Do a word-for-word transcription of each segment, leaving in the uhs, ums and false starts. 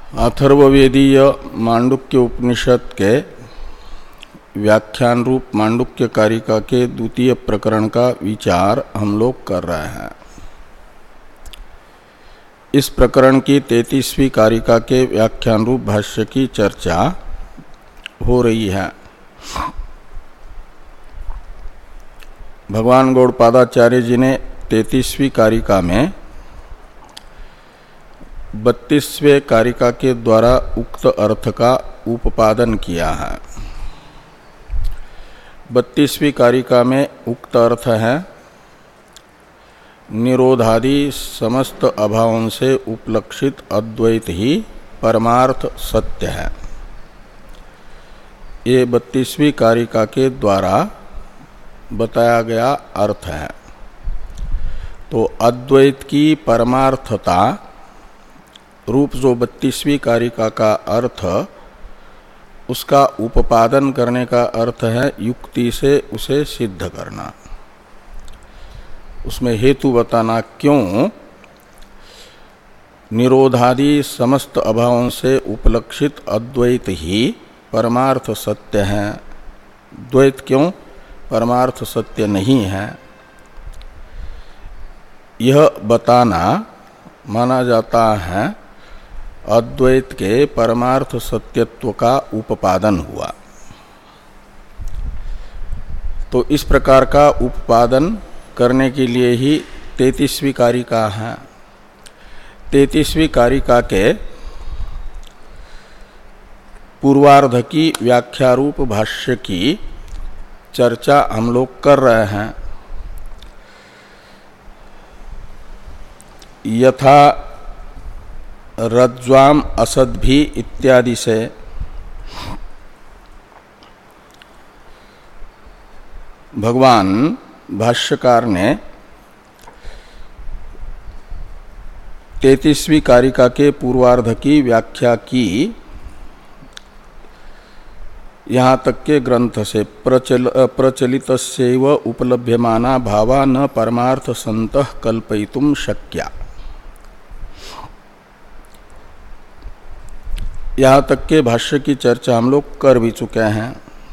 अथर्ववेदीय मांडुक्य उपनिषद के व्याख्यान रूप मांडुक्य कारिका के द्वितीय प्रकरण का विचार हम लोग कर रहे हैं। इस प्रकरण की तैंतीसवीं कारिका के व्याख्यान रूप भाष्य की चर्चा हो रही है। भगवान गौड़पादाचार्य जी ने तैंतीसवीं कारिका में बत्तीसवें कारिका के द्वारा उक्त अर्थ का उपादन किया है। बत्तीसवीं कारिका में उक्त अर्थ है निरोधादि समस्त अभावों से उपलक्षित अद्वैत ही परमार्थ सत्य है। ये बत्तीसवीं कारिका के द्वारा बताया गया अर्थ है। तो अद्वैत की परमार्थता रूप जो बत्तीसवीं कारिका का अर्थ, उसका उपादन करने का अर्थ है युक्ति से उसे सिद्ध करना, उसमें हेतु बताना। क्यों निरोधादि समस्त अभावों से उपलक्षित अद्वैत ही परमार्थ सत्य है, द्वैत क्यों परमार्थ सत्य नहीं है, यह बताना माना जाता है अद्वैत के परमार्थ सत्यत्व का उपादन हुआ। तो इस प्रकार का उपादन करने के लिए ही तैंतीसवीं कारिका है। तैंतीसवीं कारिका के पूर्वार्ध की व्याख्या रूप भाष्य की चर्चा हम लोग कर रहे हैं। यथा रज्ज्वाम असद्भि इत्यादि से भगवान भाष्यकार ने तैंतीसवीं कारिका के पूर्वार्ध की व्याख्या की। यहाँ तक के ग्रंथ से प्रचल प्रचलितस्यैव उपलभ्यमाना भावा न परमार्थ संतः कल्पयितुम शक्या। यहाँ तक के भाष्य की चर्चा हम लोग कर भी चुके हैं।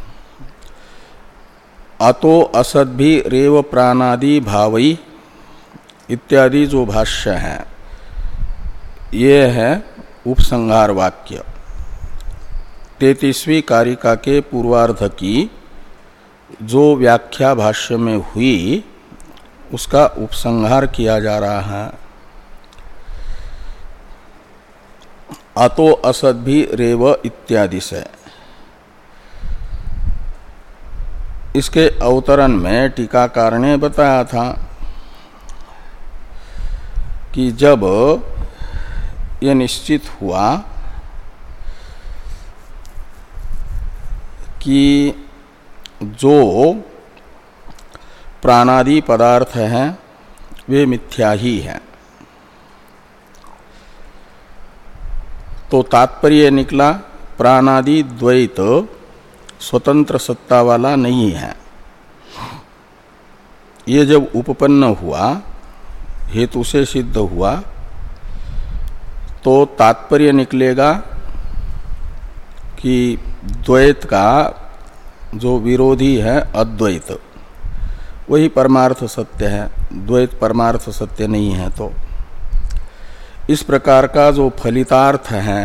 अतो असद्भि रेव प्राणादि भावई इत्यादि जो भाष्य है, ये है उपसंहार वाक्य। तैंतीसवीं कारिका के पूर्वार्ध की जो व्याख्या भाष्य में हुई, उसका उपसंहार किया जा रहा है। अतो असद्भि रेव इत्यादि से। इसके अवतरण में टीकाकार ने बताया था कि जब ये निश्चित हुआ कि जो प्राणादि पदार्थ हैं वे मिथ्या ही हैं, तो तात्पर्य निकला प्राणादि द्वैत स्वतंत्र सत्ता वाला नहीं है। ये जब उपपन्न हुआ, हेतु से सिद्ध हुआ, तो तात्पर्य निकलेगा कि द्वैत का जो विरोधी है अद्वैत, वही परमार्थ सत्य है, द्वैत परमार्थ सत्य नहीं है। तो इस प्रकार का जो फलितार्थ है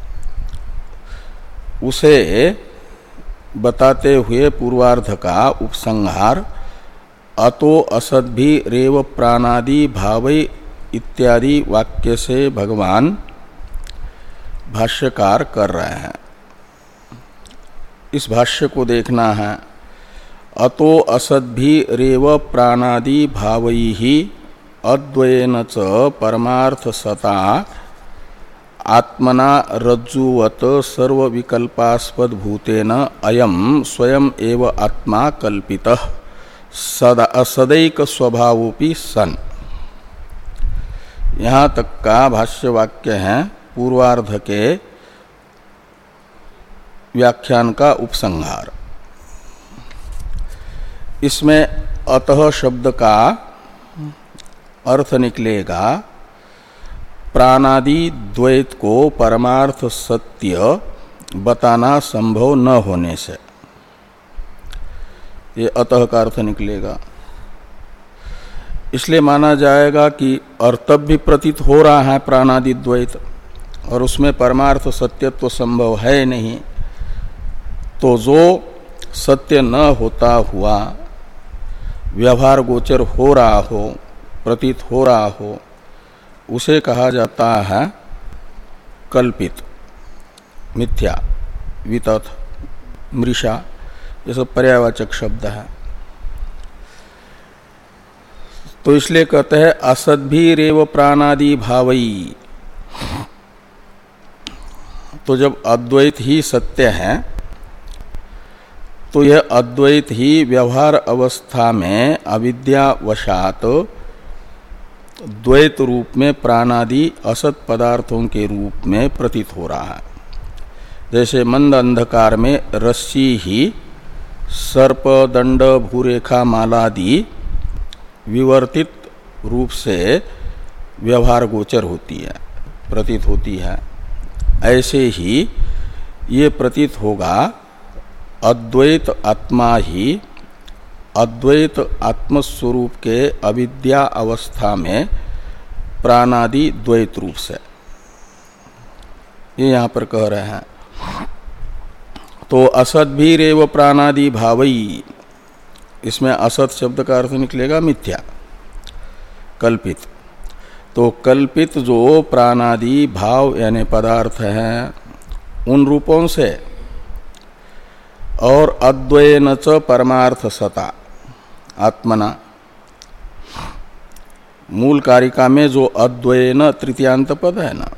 उसे बताते हुए पूर्वार्ध का उपसंहार अतो असद्भि रेव प्राणादि भावई इत्यादि वाक्य से भगवान भाष्यकार कर रहे हैं। इस भाष्य को देखना है। अतो असद्भि रेव प्राणादि भावई ही अद्वयेन च परमार्थ सता आत्मना रज्जुवत सर्वविकल्पास्पद भूतेन अयम स्वयं एव आत्मा कल्पितः सदा सदैक स्वभावोपि सन। यहाँ तक का भाष्य वाक्य है पूर्वार्ध के व्याख्यान का उपसंहार। इसमें अतः शब्द का अर्थ निकलेगा प्राणादि द्वैत को परमार्थ सत्य बताना संभव न होने से, ये अतः का अर्थ निकलेगा। इसलिए माना जाएगा कि और तब भी प्रतीत हो रहा है प्राणादि द्वैत और उसमें परमार्थ सत्यत्व संभव है नहीं, तो जो सत्य न होता हुआ व्यवहार गोचर हो रहा हो, प्रतीत हो रहा हो, उसे कहा जाता है कल्पित, मिथ्या, वितथ, मृषा, ये सब पर्यायवाचक शब्द है। तो इसलिए कहते हैं असद्भिरेव प्राणादि भावई। तो जब अद्वैत ही सत्य है तो यह अद्वैत ही व्यवहार अवस्था में अविद्यावशात द्वैत रूप में प्राणादि असत पदार्थों के रूप में प्रतीत हो रहा है। जैसे मंद अंधकार में रस्सी ही सर्प, दंड, भूरेखा, मालादि विवर्तित रूप से व्यवहार गोचर होती है, प्रतीत होती है। ऐसे ही ये प्रतीत होगा अद्वैत आत्मा ही अद्वैत आत्मस्वरूप के अविद्या अवस्था में प्राणादि द्वैत रूप से, ये यहाँ पर कह रहे हैं। तो असद्भिरेव प्राणादि भावई, इसमें असत शब्द का अर्थ निकलेगा मिथ्या, कल्पित। तो कल्पित जो प्राणादि भाव यानी पदार्थ हैं उन रूपों से और अद्वयन च परमार्थ सता आत्मना, मूल कारिका में जो अद्वयन तृतीयांत पद है ना,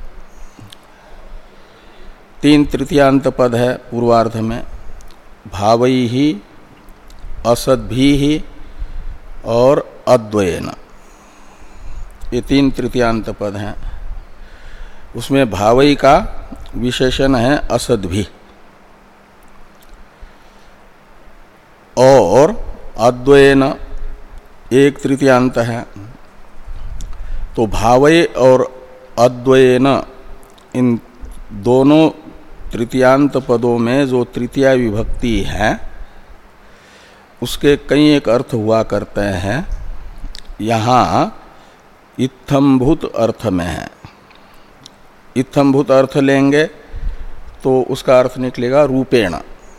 तीन तृतीयांत पद है पूर्वार्ध में, भावई ही, असद्भि ही और अद्वयन, ये तीन तृतीयांत पद हैं। उसमें भावई का विशेषण है असद्भि और अद्वयन एक तृतीयांत है। तो भावय और अद्वयन इन दोनों तृतीयांत पदों में जो तृतीया विभक्ति है उसके कई एक अर्थ हुआ करते हैं। यहाँ इत्थम्भूत अर्थ में है, इत्थम्भूत अर्थ लेंगे तो उसका अर्थ निकलेगा रूपेण।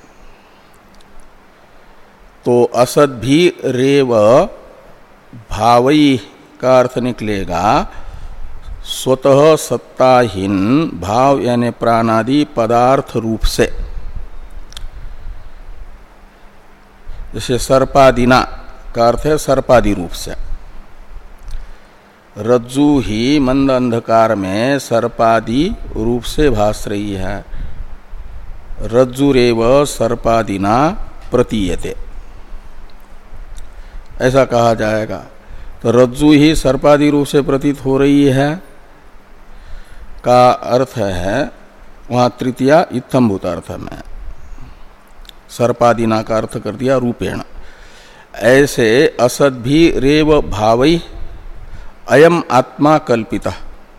तो असद्भिरेव भावई का अर्थ निकलेगा स्वतः सत्ताहीन भाव यानी प्राणादि पदार्थ रूप से। जैसे सर्पादिना का अर्थ है सर्पादि रूप से। रज्जु ही मंद अंधकार में सर्पादि रूप से भास रही है। रज्जुरेव सर्पादिना प्रतीयते, ऐसा कहा जाएगा। तो रज्जु ही सर्पादि रूप से प्रतीत हो रही है का अर्थ है वहाँ तृतीया इत्थम्भूत अर्थ में, सर्पादिना का अर्थ कर दिया रूपेण। ऐसे असद्भिरेव भावई अयम आत्मा कल्पितः,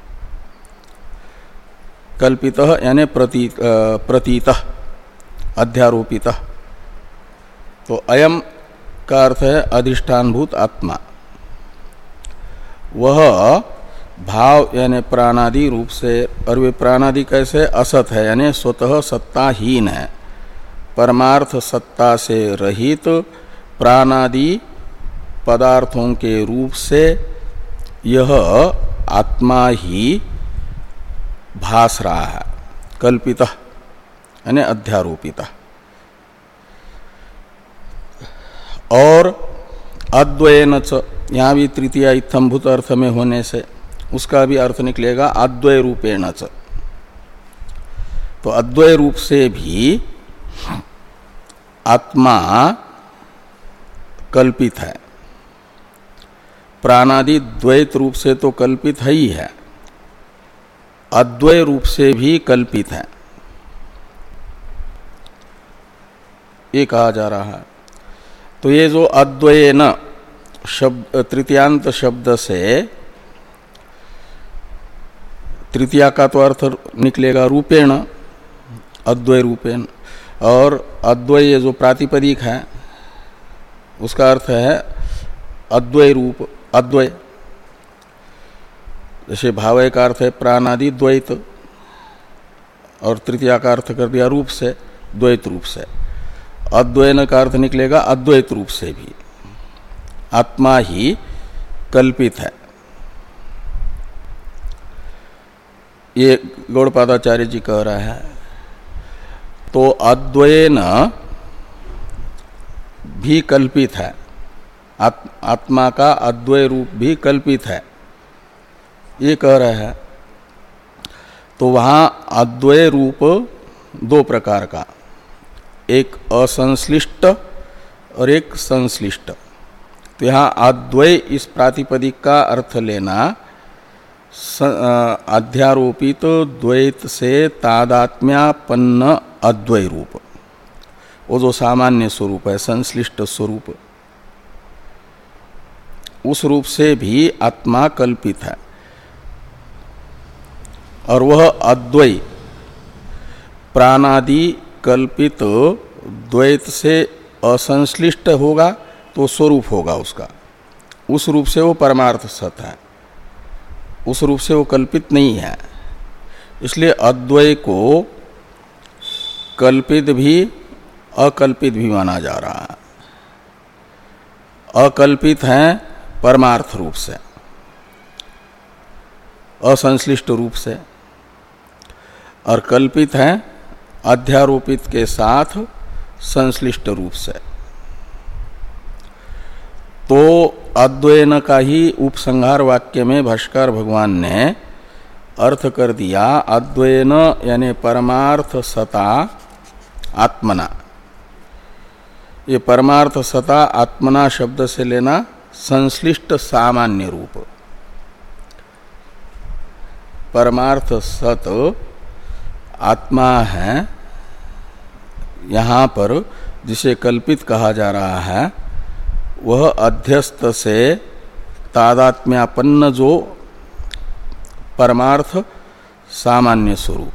कल्पितः यानी प्रतीत प्रतीतः अध्यारोपितः। तो अयम का अर्थ है अधिष्ठानभूत आत्मा, वह भाव यानी प्राणादि रूप से, और वे प्राणादि कैसे असत है यानी स्वतः सत्ताहीन है, परमार्थ सत्ता से रहित प्राणादि पदार्थों के रूप से यह आत्मा ही भास रहा है, कल्पितः यानी अध्यारोपितः। और अद्वयन च, यहाँ भी तृतीया इत्थम्भूत अर्थ में होने से उसका भी अर्थ निकलेगा अद्वय रूपेण च। तो अद्वय रूप से भी आत्मा कल्पित है, प्राणादि द्वैत रूप से तो कल्पित है ही है, अद्वय रूप से भी कल्पित है, ये कहा जा रहा है। तो ये जो अद्वयन शब्द तृतीयांत शब्द से तृतीया का तो अर्थ निकलेगा रूपेण, अद्वय रूपेण, और अद्वय जो प्रातिपदिक है उसका अर्थ है अद्वय रूप, अद्वय। जैसे भावय का अर्थ है प्राणादि द्वैत, और तृतीया का अर्थ कर दिया रूप से, द्वैत रूप से। अद्वयन का अर्थ निकलेगा अद्वैत रूप से भी। आत्मा ही कल्पित है। ये गौड़पादाचार्य जी कह रहा है। तो अद्वयन भी कल्पित है, आत्मा का अद्वय रूप भी कल्पित है, ये कह रहे हैं। तो वहां अद्वय रूप दो प्रकार का, एक असंश्लिष्ट और एक संश्लिष्ट। तो यहाँ अद्वय इस प्रातिपदिक का अर्थ लेना अध्यारोपित तो द्वैत से तादात्म्यापन्न अद्वय रूप, वो जो सामान्य स्वरूप है, संश्लिष्ट स्वरूप, उस रूप से भी आत्मा कल्पित है। और वह अद्वय प्राणादि कल्पित द्वैत से असंश्लिष्ट होगा तो स्वरूप होगा उसका, उस रूप से वो परमार्थ सत है, उस रूप से वो कल्पित नहीं है। इसलिए अद्वय को कल्पित भी अकल्पित भी माना जा रहा है। अकल्पित है परमार्थ रूप से, असंश्लिष्ट रूप से, और कल्पित है अध्यारोपित के साथ संश्लिष्ट रूप से। तो अद्वयन का ही उपसंहार वाक्य में भाष्कर भगवान ने अर्थ कर दिया अद्वयन यानी परमार्थ सता आत्मना। ये परमार्थ सता आत्मना शब्द से लेना संश्लिष्ट सामान्य रूप। परमार्थ सत आत्मा है यहाँ पर जिसे कल्पित कहा जा रहा है, वह अध्यस्त से तादात्म्यापन्न जो परमार्थ सामान्य स्वरूप,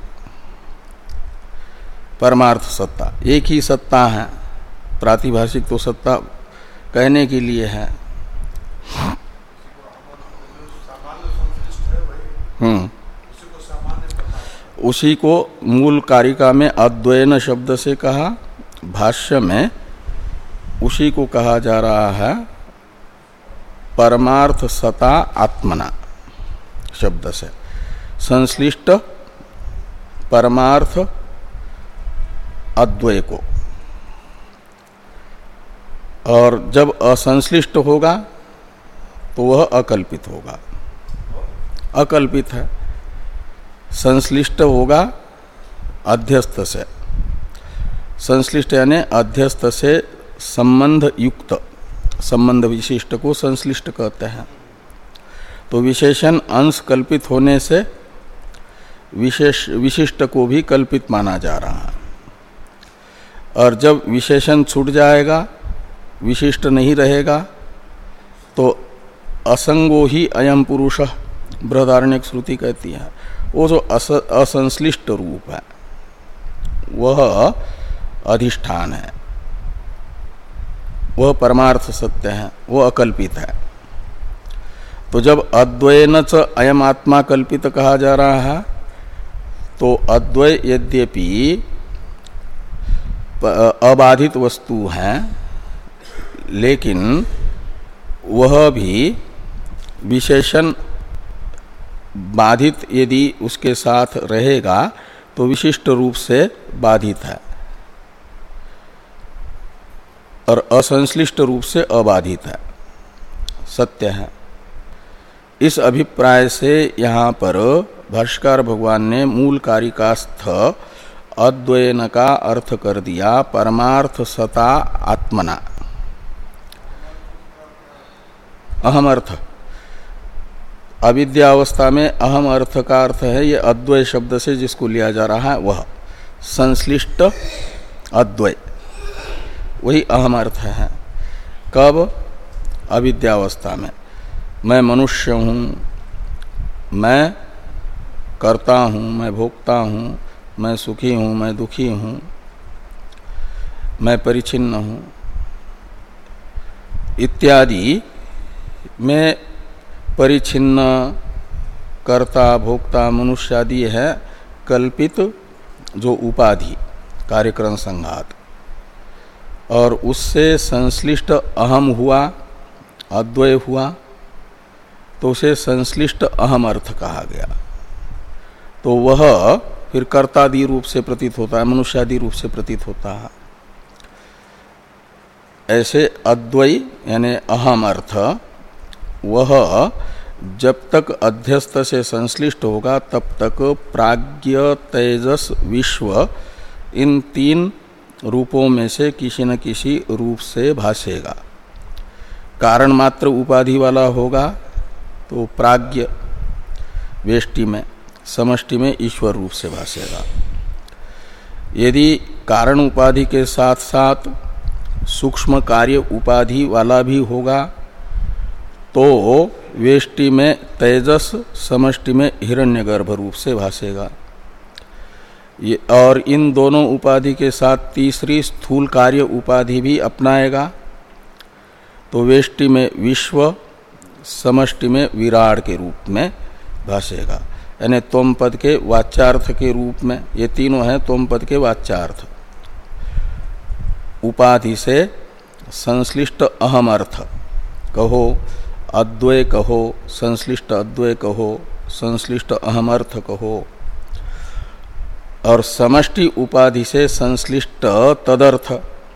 परमार्थ सत्ता, एक ही सत्ता है। प्रातिभाषिक तो सत्ता कहने के लिए है। हम्म उसी को मूल कारिका में अद्वयन शब्द से कहा, भाष्य में उसी को कहा जा रहा है परमार्थ सता आत्मना शब्द से, संश्लिष्ट परमार्थ अद्वय को। और जब असंश्लिष्ट होगा तो वह अकल्पित होगा, अकल्पित है। संश्लिष्ट होगा अध्यस्त से, संश्लिष्ट यानी अध्यस्त से संबंध युक्त, संबंध विशिष्ट को संश्लिष्ट कहते हैं। तो विशेषण अंश कल्पित होने से विशेष विशिष्ट को भी कल्पित माना जा रहा है। और जब विशेषण छूट जाएगा, विशिष्ट नहीं रहेगा, तो असंगो ही अयम पुरुष बृहदारण्यक श्रुति कहती है। वो जो अस, असंश्लिष्ट रूप है वह अधिष्ठान है, वह परमार्थ सत्य है, वो अकल्पित है। तो जब अद्वयन च अयम आत्मा कल्पित कहा जा रहा है, तो अद्वय यद्यपि अबाधित वस्तु है, लेकिन वह भी विशेषण बाधित यदि उसके साथ रहेगा तो विशिष्ट रूप से बाधित है, और असंश्लिष्ट रूप से अबाधित है, सत्य है। इस अभिप्राय से यहाँ पर भाष्कर भगवान ने मूल कारिकास्थ अद्वयन का अर्थ कर दिया परमार्थ सता आत्मना। अहम अर्थ, अविद्यावस्था में अहम अर्थ का अर्थ है ये अद्वय शब्द से जिसको लिया जा रहा है, वह संश्लिष्ट अद्वय, वही अहम अर्थ है। कब? अविद्यावस्था में। मैं मनुष्य हूँ, मैं करता हूँ, मैं भोगता हूँ, मैं सुखी हूँ, मैं दुखी हूँ, मैं परिच्छिन्न हूँ इत्यादि में परिच्छिन्न, कर्ता, भोक्ता, मनुष्य आदि है कल्पित जो उपाधि कार्यक्रम संघात, और उससे संश्लिष्ट अहम हुआ, अद्वय हुआ, तो उसे संश्लिष्ट अहम अर्थ कहा गया। तो वह फिर कर्तादि रूप से प्रतीत होता है, मनुष्यादि रूप से प्रतीत होता है। ऐसे अद्वय यानी अहम अर्थ वह जब तक अध्यस्त से संश्लिष्ट होगा तब तक प्राज्ञ, तेजस, विश्व इन तीन रूपों में से किसी न किसी रूप से भासेगा। कारण मात्र उपाधि वाला होगा तो प्राज्ञ वेष्टि में, समष्टि में ईश्वर रूप से भासेगा। यदि कारण उपाधि के साथ साथ सूक्ष्म कार्य उपाधि वाला भी होगा तो वेष्टि में तेजस, समष्टि में हिरण्यगर्भ रूप से भासेगा। ये और इन दोनों उपाधि के साथ तीसरी स्थूल कार्य उपाधि भी अपनाएगा तो वेष्टि में विश्व, समष्टि में विराट के रूप में भासेगा। यानी तोम पद के वाच्यार्थ के रूप में, ये तीनों हैं तोम पद के वाच्यार्थ। उपाधि से संश्लिष्ट अहम अर्थ कहो, अद्वय कहो, संश्लिष्ट अद्वय कहो, संश्लिष्ट अहम अर्थ कहो, और समष्टि उपाधि से संश्लिष्ट तदर्थ,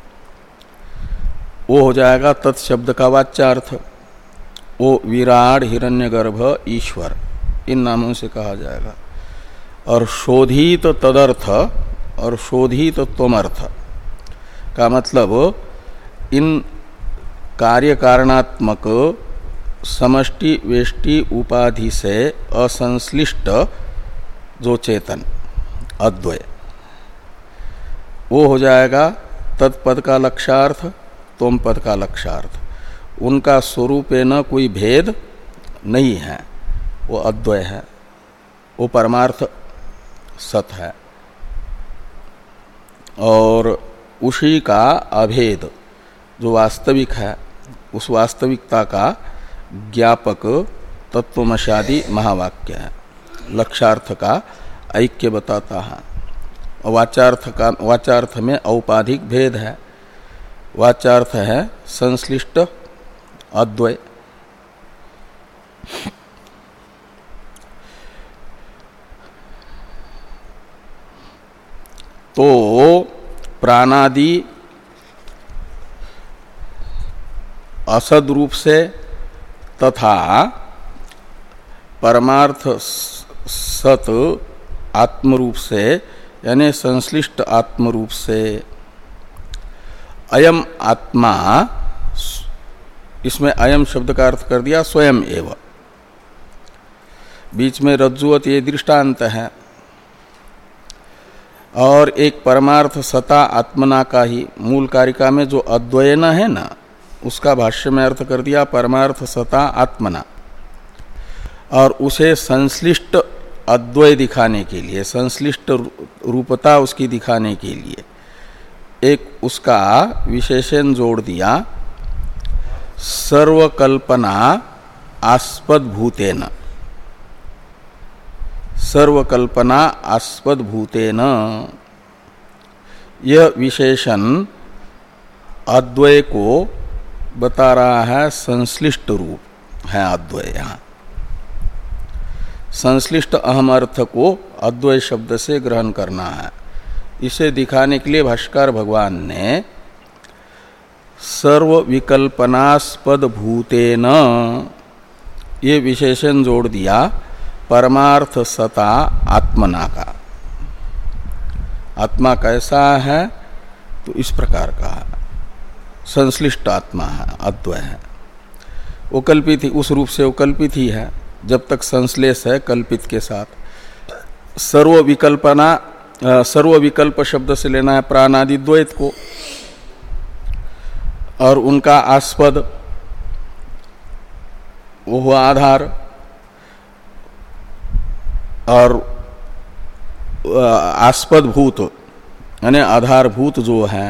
वो हो जाएगा तत्शब्द का वाच्यार्थ। वो विराट, हिरण्यगर्भ, ईश्वर इन नामों से कहा जाएगा। और शोधित तदर्थ और शोधित त्वमर्थ का मतलब इन कार्य कारणात्मक समष्टि वेष्टि उपाधि से असंश्लिष्ट जो चेतन अद्वय, वो हो जाएगा तत्पद का लक्ष्यार्थ, तोम पद का लक्ष्यार्थ। उनका स्वरूपे न कोई भेद नहीं है, वो अद्वय है, वो परमार्थ सत है, और उसी का अभेद जो वास्तविक है उस वास्तविकता का ज्ञापक तत्वमशादि महावाक्य है। लक्ष्यार्थ का ऐक्य बताता है। वाचार्थ का वाचार्थ में औपाधिक भेद है, वाचार्थ है संश्लिष्ट अद्वय। तो प्राणादि असद रूप से तथा परमार्थ सत आत्मरूप से यानी संश्लिष्ट आत्मरूप से अयम आत्मा, इसमें अयम शब्द का अर्थ कर दिया स्वयं एव। बीच में रज्जुवत ये दृष्टांत है, और एक परमार्थ सता आत्मना का ही मूल कारिका में जो अद्वयन है ना, उसका भाष्य में अर्थ कर दिया परमार्थ सता आत्मना। और उसे संश्लिष्ट अद्वय दिखाने के लिए, संश्लिष्ट रूपता उसकी दिखाने के लिए एक उसका विशेषण जोड़ दिया, सर्वकल्पना आस्पद भूतेन। सर्वकल्पना आस्पद भूतेन, यह विशेषण अद्वय को बता रहा है। संश्लिष्ट रूप है अद्वय। यहाँ संश्लिष्ट अहम अर्थ को अद्वय शब्द से ग्रहण करना है। इसे दिखाने के लिए भाष्कर भगवान ने सर्व विकल्पनास्पद भूतेन ये विशेषण जोड़ दिया परमार्थ सता आत्मना का। आत्मा कैसा है तो इस प्रकार का है, संश्लिष्ट आत्मा है, अद्वय है। वो कल्पित ही, उस रूप से वो कल्पित ही है जब तक संश्लेष है कल्पित के साथ। सर्व विकल्पना, सर्व विकल्प शब्द से लेना है प्राणादि द्वैत को, और उनका आस्पद वो हुआ आधार, और आस्पदभूत यानी आधारभूत जो है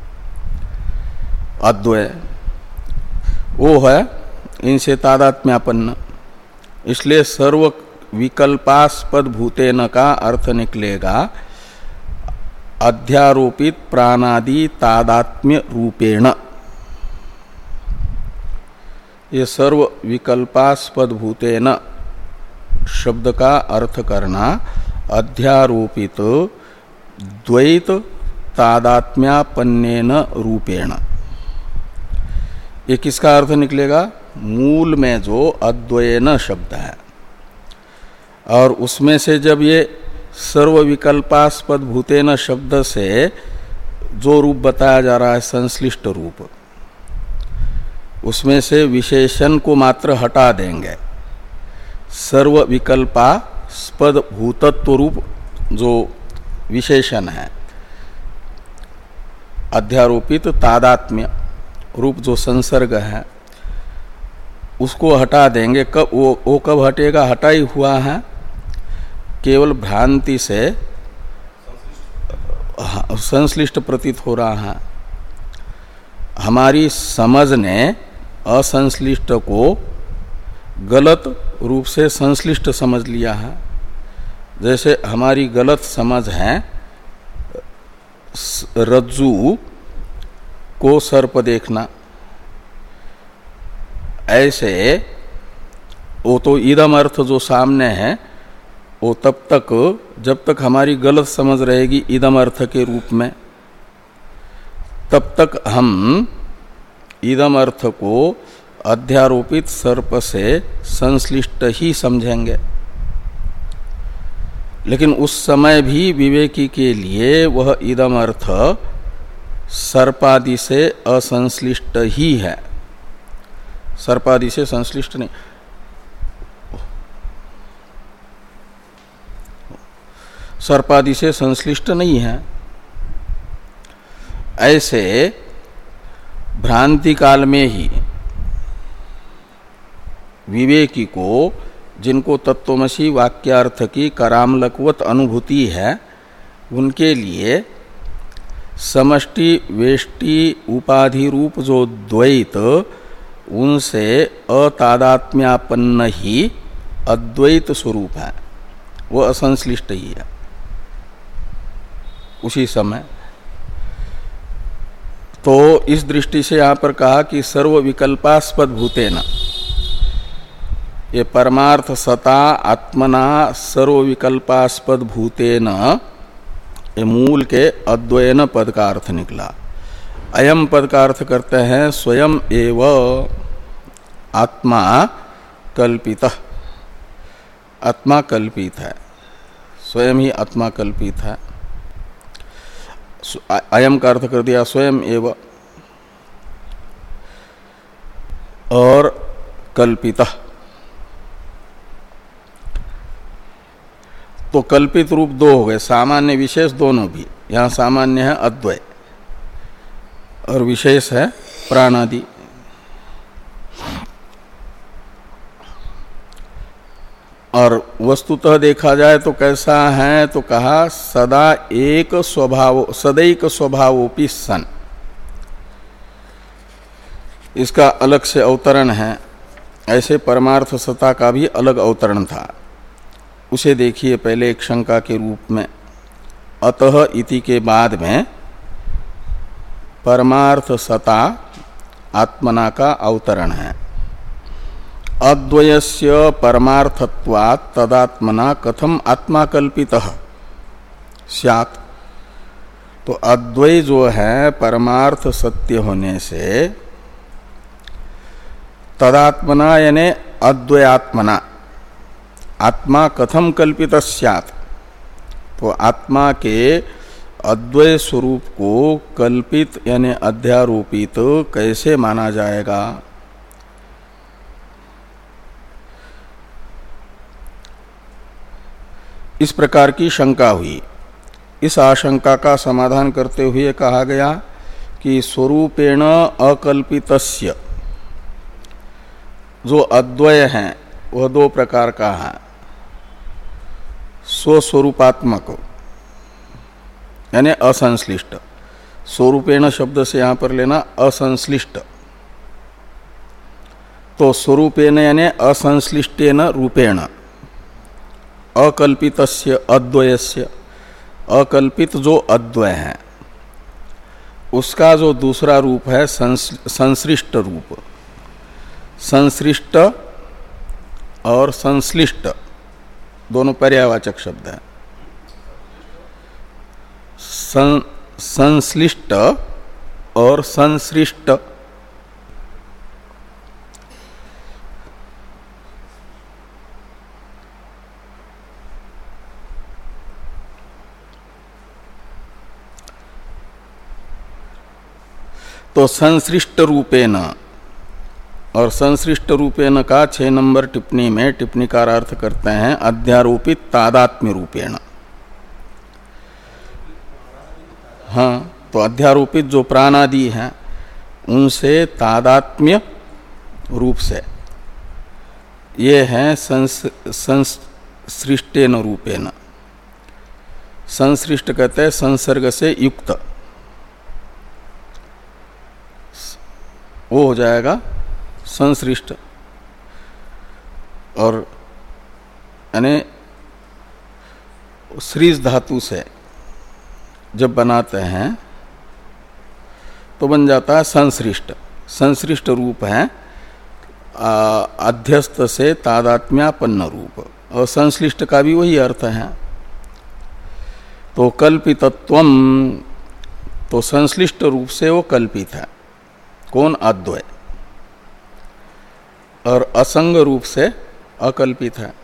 अद्वय, वो है इनसे तादात्म्यापन्न। इसलिए सर्व विकल्पास्पद भूतेन का अर्थ निकलेगा अध्यारोपित प्राणादि तादात्म्य रूपेण। ये सर्व विकल्पास्पद भूतेन शब्द का अर्थ करना अध्यारोपित द्वैत तादात्म्यापन्नेन रूपेण। ये किसका अर्थ निकलेगा? मूल में जो अद्वयन शब्द है और उसमें से जब ये सर्व विकल्पास्पद भूतेन शब्द से जो रूप बताया जा रहा है संश्लिष्ट रूप, उसमें से विशेषण को मात्र हटा देंगे। सर्व विकल्पास्पद भूतत्व रूप जो विशेषण है, अध्यारोपित तादात्म्य रूप जो संसर्ग है, उसको हटा देंगे। कब वो, वो कब हटेगा? हटा ही हुआ है, केवल भ्रांति से संश्लिष्ट प्रतीत हो रहा है। हमारी समझ ने असंश्लिष्ट को गलत रूप से संश्लिष्ट समझ लिया है। जैसे हमारी गलत समझ है रज्जू को सर्प देखना, ऐसे वो तो इदम अर्थ जो सामने है वो तब तक जब तक हमारी गलत समझ रहेगी इदम अर्थ के रूप में, तब तक हम इदम अर्थ को अध्यारोपित सर्प से संश्लिष्ट ही समझेंगे। लेकिन उस समय भी विवेकी के लिए वह इदम अर्थ सर्पादि से असंश्लिष्ट ही है, सर्पादि से संश्लिष्ट नहीं। सर्पादि से संश्लिष्ट नहीं है। ऐसे भ्रांति काल में ही विवेकी को, जिनको तत्वमसी वाक्यार्थ की करामलकवत अनुभूति है, उनके लिए समष्टि वेष्टि उपाधि रूप जो द्वैत, उनसे अतादात्म्यापन्न ही अद्वैत स्वरूप है, वो असंश्लिष्ट ही है उसी समय। तो इस दृष्टि से यहां पर कहा कि सर्व विकल्पास्पद भूतेन, ये परमार्थ सता आत्मना सर्व विकल्पास्पद भूतेन, ये मूल के अद्वयन पद का अर्थ निकला। अयम पद का अर्थ करते हैं स्वयं एव आत्मा कल्पितः, आत्मा कल्पित है, स्वयं ही आत्मा कल्पित है। अयम का अर्थ कर दिया स्वयं एव और कल्पितः। तो कल्पित रूप दो हो गए, सामान्य विशेष दोनों भी। यहाँ सामान्य है अद्वय और विशेष है प्राणादि। और वस्तुतः देखा जाए तो कैसा है, तो कहा सदा एक स्वभाव, सदैक स्वभावोपि सन। इसका अलग से अवतरण है। ऐसे परमार्थ सत्ता का भी अलग अवतरण था, उसे देखिए पहले एक शंका के रूप में। अतः इति के बाद में परमार्थ सता आत्मना का अवतरण है। अद्वयस्य परमार्थत्वात् तदात्मना कथम आत्मा कल्पितः स्यात्। तो अद्वय जो है परमार्थ सत्य होने से तदात्मना यानी अद्वयात्मना आत्मा कथम कल्पित स्यात्। तो आत्मा के अद्वय स्वरूप को कल्पित यानी अध्यारोपित कैसे माना जाएगा। इस प्रकार की शंका हुई। इस आशंका का समाधान करते हुए कहा गया कि स्वरूपेण अकल्पितस्य जो अद्वय है वह दो प्रकार का है। स्वस्वरूपात्मक यानी असंश्लिष्ट। स्वरूपेण शब्द से यहां पर लेना असंश्लिष्ट। तो स्वरूपेण यानी असंश्लिष्टेन रूपेण, अकल्पितस्य अद्वयस्य, अकल्पित जो अद्वय है उसका जो दूसरा रूप है संसृष्ट रूप। संसृष्ट और संश्लिष्ट दोनों पर्यायवाचक शब्द हैं। सं, संश्लिष्ट और संसृष्ट तो संसृष्ट रूपेण और संसृष्ट रूपेण का छह नंबर टिप्पणी में टिप्पणीकार अर्थ करते हैं अध्यारोपित तादात्म्य रूपेण। हाँ, तो अध्यारोपित जो प्राणादि हैं उनसे तादात्म्य रूप से ये हैं संसृष्टेन रूपेण। संसृष्ट कहते हैं संसर्ग से युक्त, वो हो जाएगा संसृष्ट। और यानी श्रीज धातु से जब बनाते हैं तो बन जाता है संसृष्ट। संसृष्ट रूप है अध्यस्त से तादात्म्यापन्न रूप, और संश्लिष्ट का भी वही अर्थ है। तो कल्पितत्वम, तो संश्लिष्ट रूप से वो कल्पित है, कौन? अद्वय। और असंग रूप से अकल्पित है।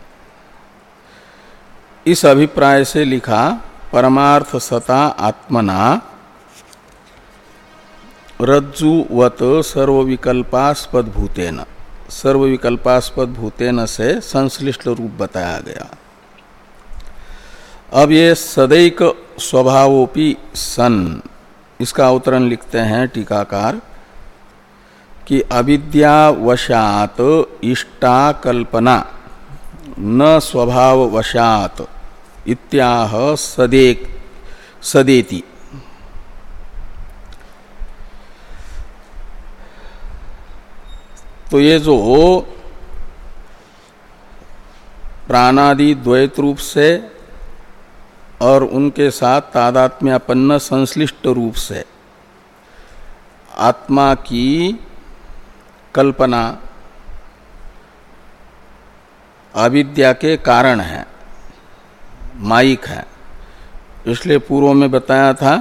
इस अभिप्राय से लिखा परमार्थ सता आत्मना रज्जुवत सर्वविकल्पास्पद भूतेन, सर्वविकल्पास्पद भूतेन से संश्लिष्ट रूप बताया गया। अब ये सदैक स्वभावोपि सन, इसका अवतरण लिखते हैं टीकाकार कि अविद्यावशात इष्टा कल्पना न स्वभाववशात इत्याह सदेक सदेति। तो ये जो प्राणादि द्वैत रूप से और उनके साथ तादात्म्यापन्न संश्लिष्ट रूप से आत्मा की कल्पना अविद्या के कारण है, मायिक है। इसलिए पूर्व में बताया था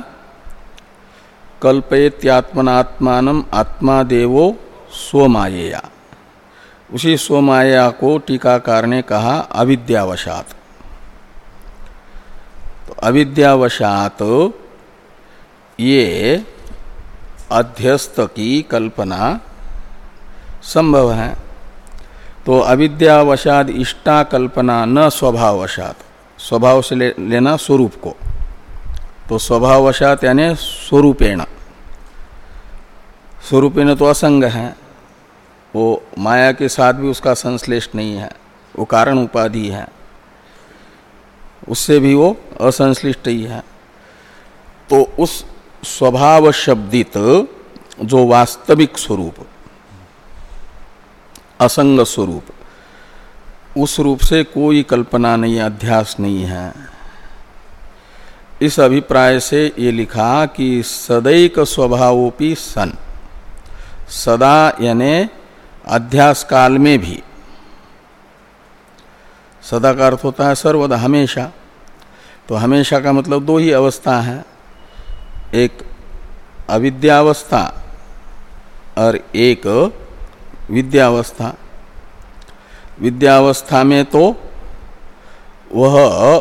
कल्पयत्यात्मनात्मानम आत्मा देवो स्वमायया। उसी स्वमाया को टीकाकार ने कहा अविद्यावशात। तो अविद्यावशात ये अध्यस्त की कल्पना संभव है। तो अविद्यावशाद इष्टा कल्पना न स्वभाववशात, स्वभाव से ले, लेना स्वरूप को। तो स्वभाववशात यानी स्वरूपेण, स्वरूपेण तो असंग है, वो माया के साथ भी उसका संश्लेष नहीं है, वो कारण उपाधि है, उससे भी वो असंश्लिष्ट ही है। तो उस स्वभाव शब्दित जो वास्तविक स्वरूप, असंग स्वरूप, उस रूप से कोई कल्पना नहीं, अध्यास नहीं है। इस अभिप्राय से ये लिखा कि सदैक स्वभावोपि सन, सदा यानी अध्यास काल में भी, सदा का अर्थ होता है सर्वदा, हमेशा। तो हमेशा का मतलब दो ही अवस्था है, एक अविद्यावस्था और एक विद्यावस्था। विद्यावस्था में तो वह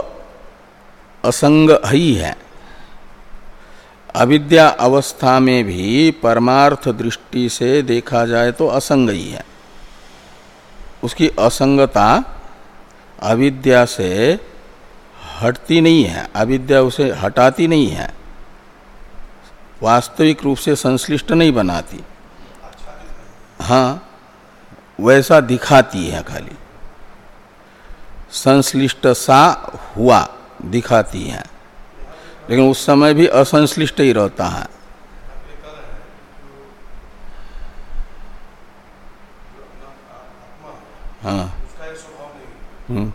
असंग ही है, अविद्या अवस्था में भी परमार्थ दृष्टि से देखा जाए तो असंग ही है। उसकी असंगता अविद्या से हटती नहीं है, अविद्या उसे हटाती नहीं है, वास्तविक रूप से संश्लिष्ट नहीं बनाती। हाँ, वैसा दिखाती है, खाली संश्लिष्ट सा हुआ दिखाती है। लेकिन उस समय भी असंश्लिष्ट ही रहता है। हाँ हम्म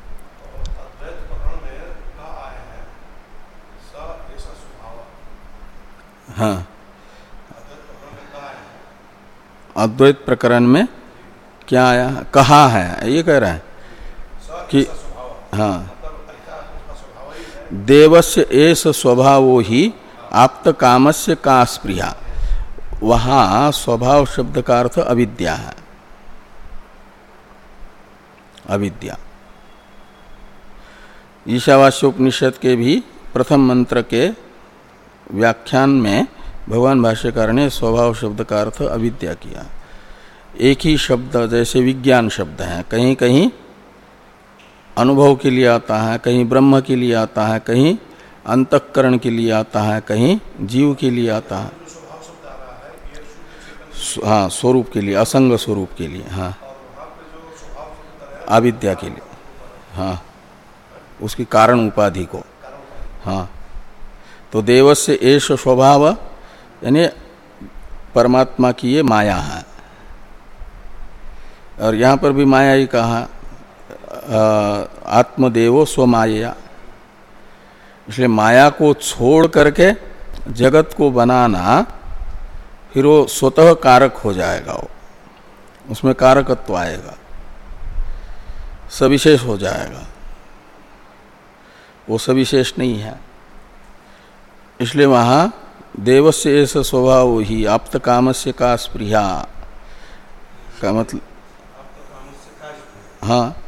हाँ अद्वैत प्रकरण में क्या आया, कहा है ये कह रहे हैं कि हाँ देवस्य एष स्वभावो ही आप्त कामस्य का स्पृहा, वहाँ स्वभाव शब्द का अर्थ अविद्या है, अविद्या। ईशावास्योपनिषद के भी प्रथम मंत्र के व्याख्यान में भगवान भाष्यकार ने स्वभाव शब्द का अर्थ अविद्या किया। एक ही शब्द जैसे विज्ञान शब्द है, कहीं कहीं अनुभव के लिए आता है, कहीं ब्रह्म के लिए आता है, कहीं अंतःकरण के लिए आता है, कहीं जीव के लिए आता है, हाँ स्वरूप के लिए, असंग स्वरूप के लिए, हाँ अविद्या के लिए, हाँ उसकी कारण उपाधि को, हाँ। तो देवस्य एष स्वभाव यानी परमात्मा की ये माया है, और यहाँ पर भी माया ही कहा, आत्मदेवो स्वमाया, इसलिए माया को छोड़ करके जगत को बनाना, फिर वो स्वतः कारक हो जाएगा, वो उसमें कारकत्व आएगा, सविशेष हो जाएगा, वो सविशेष नहीं है। इसलिए वहाँ देवस्य एष स्वभाव ही आप्त कामस्य का स्पृहा का मतलब, हाँ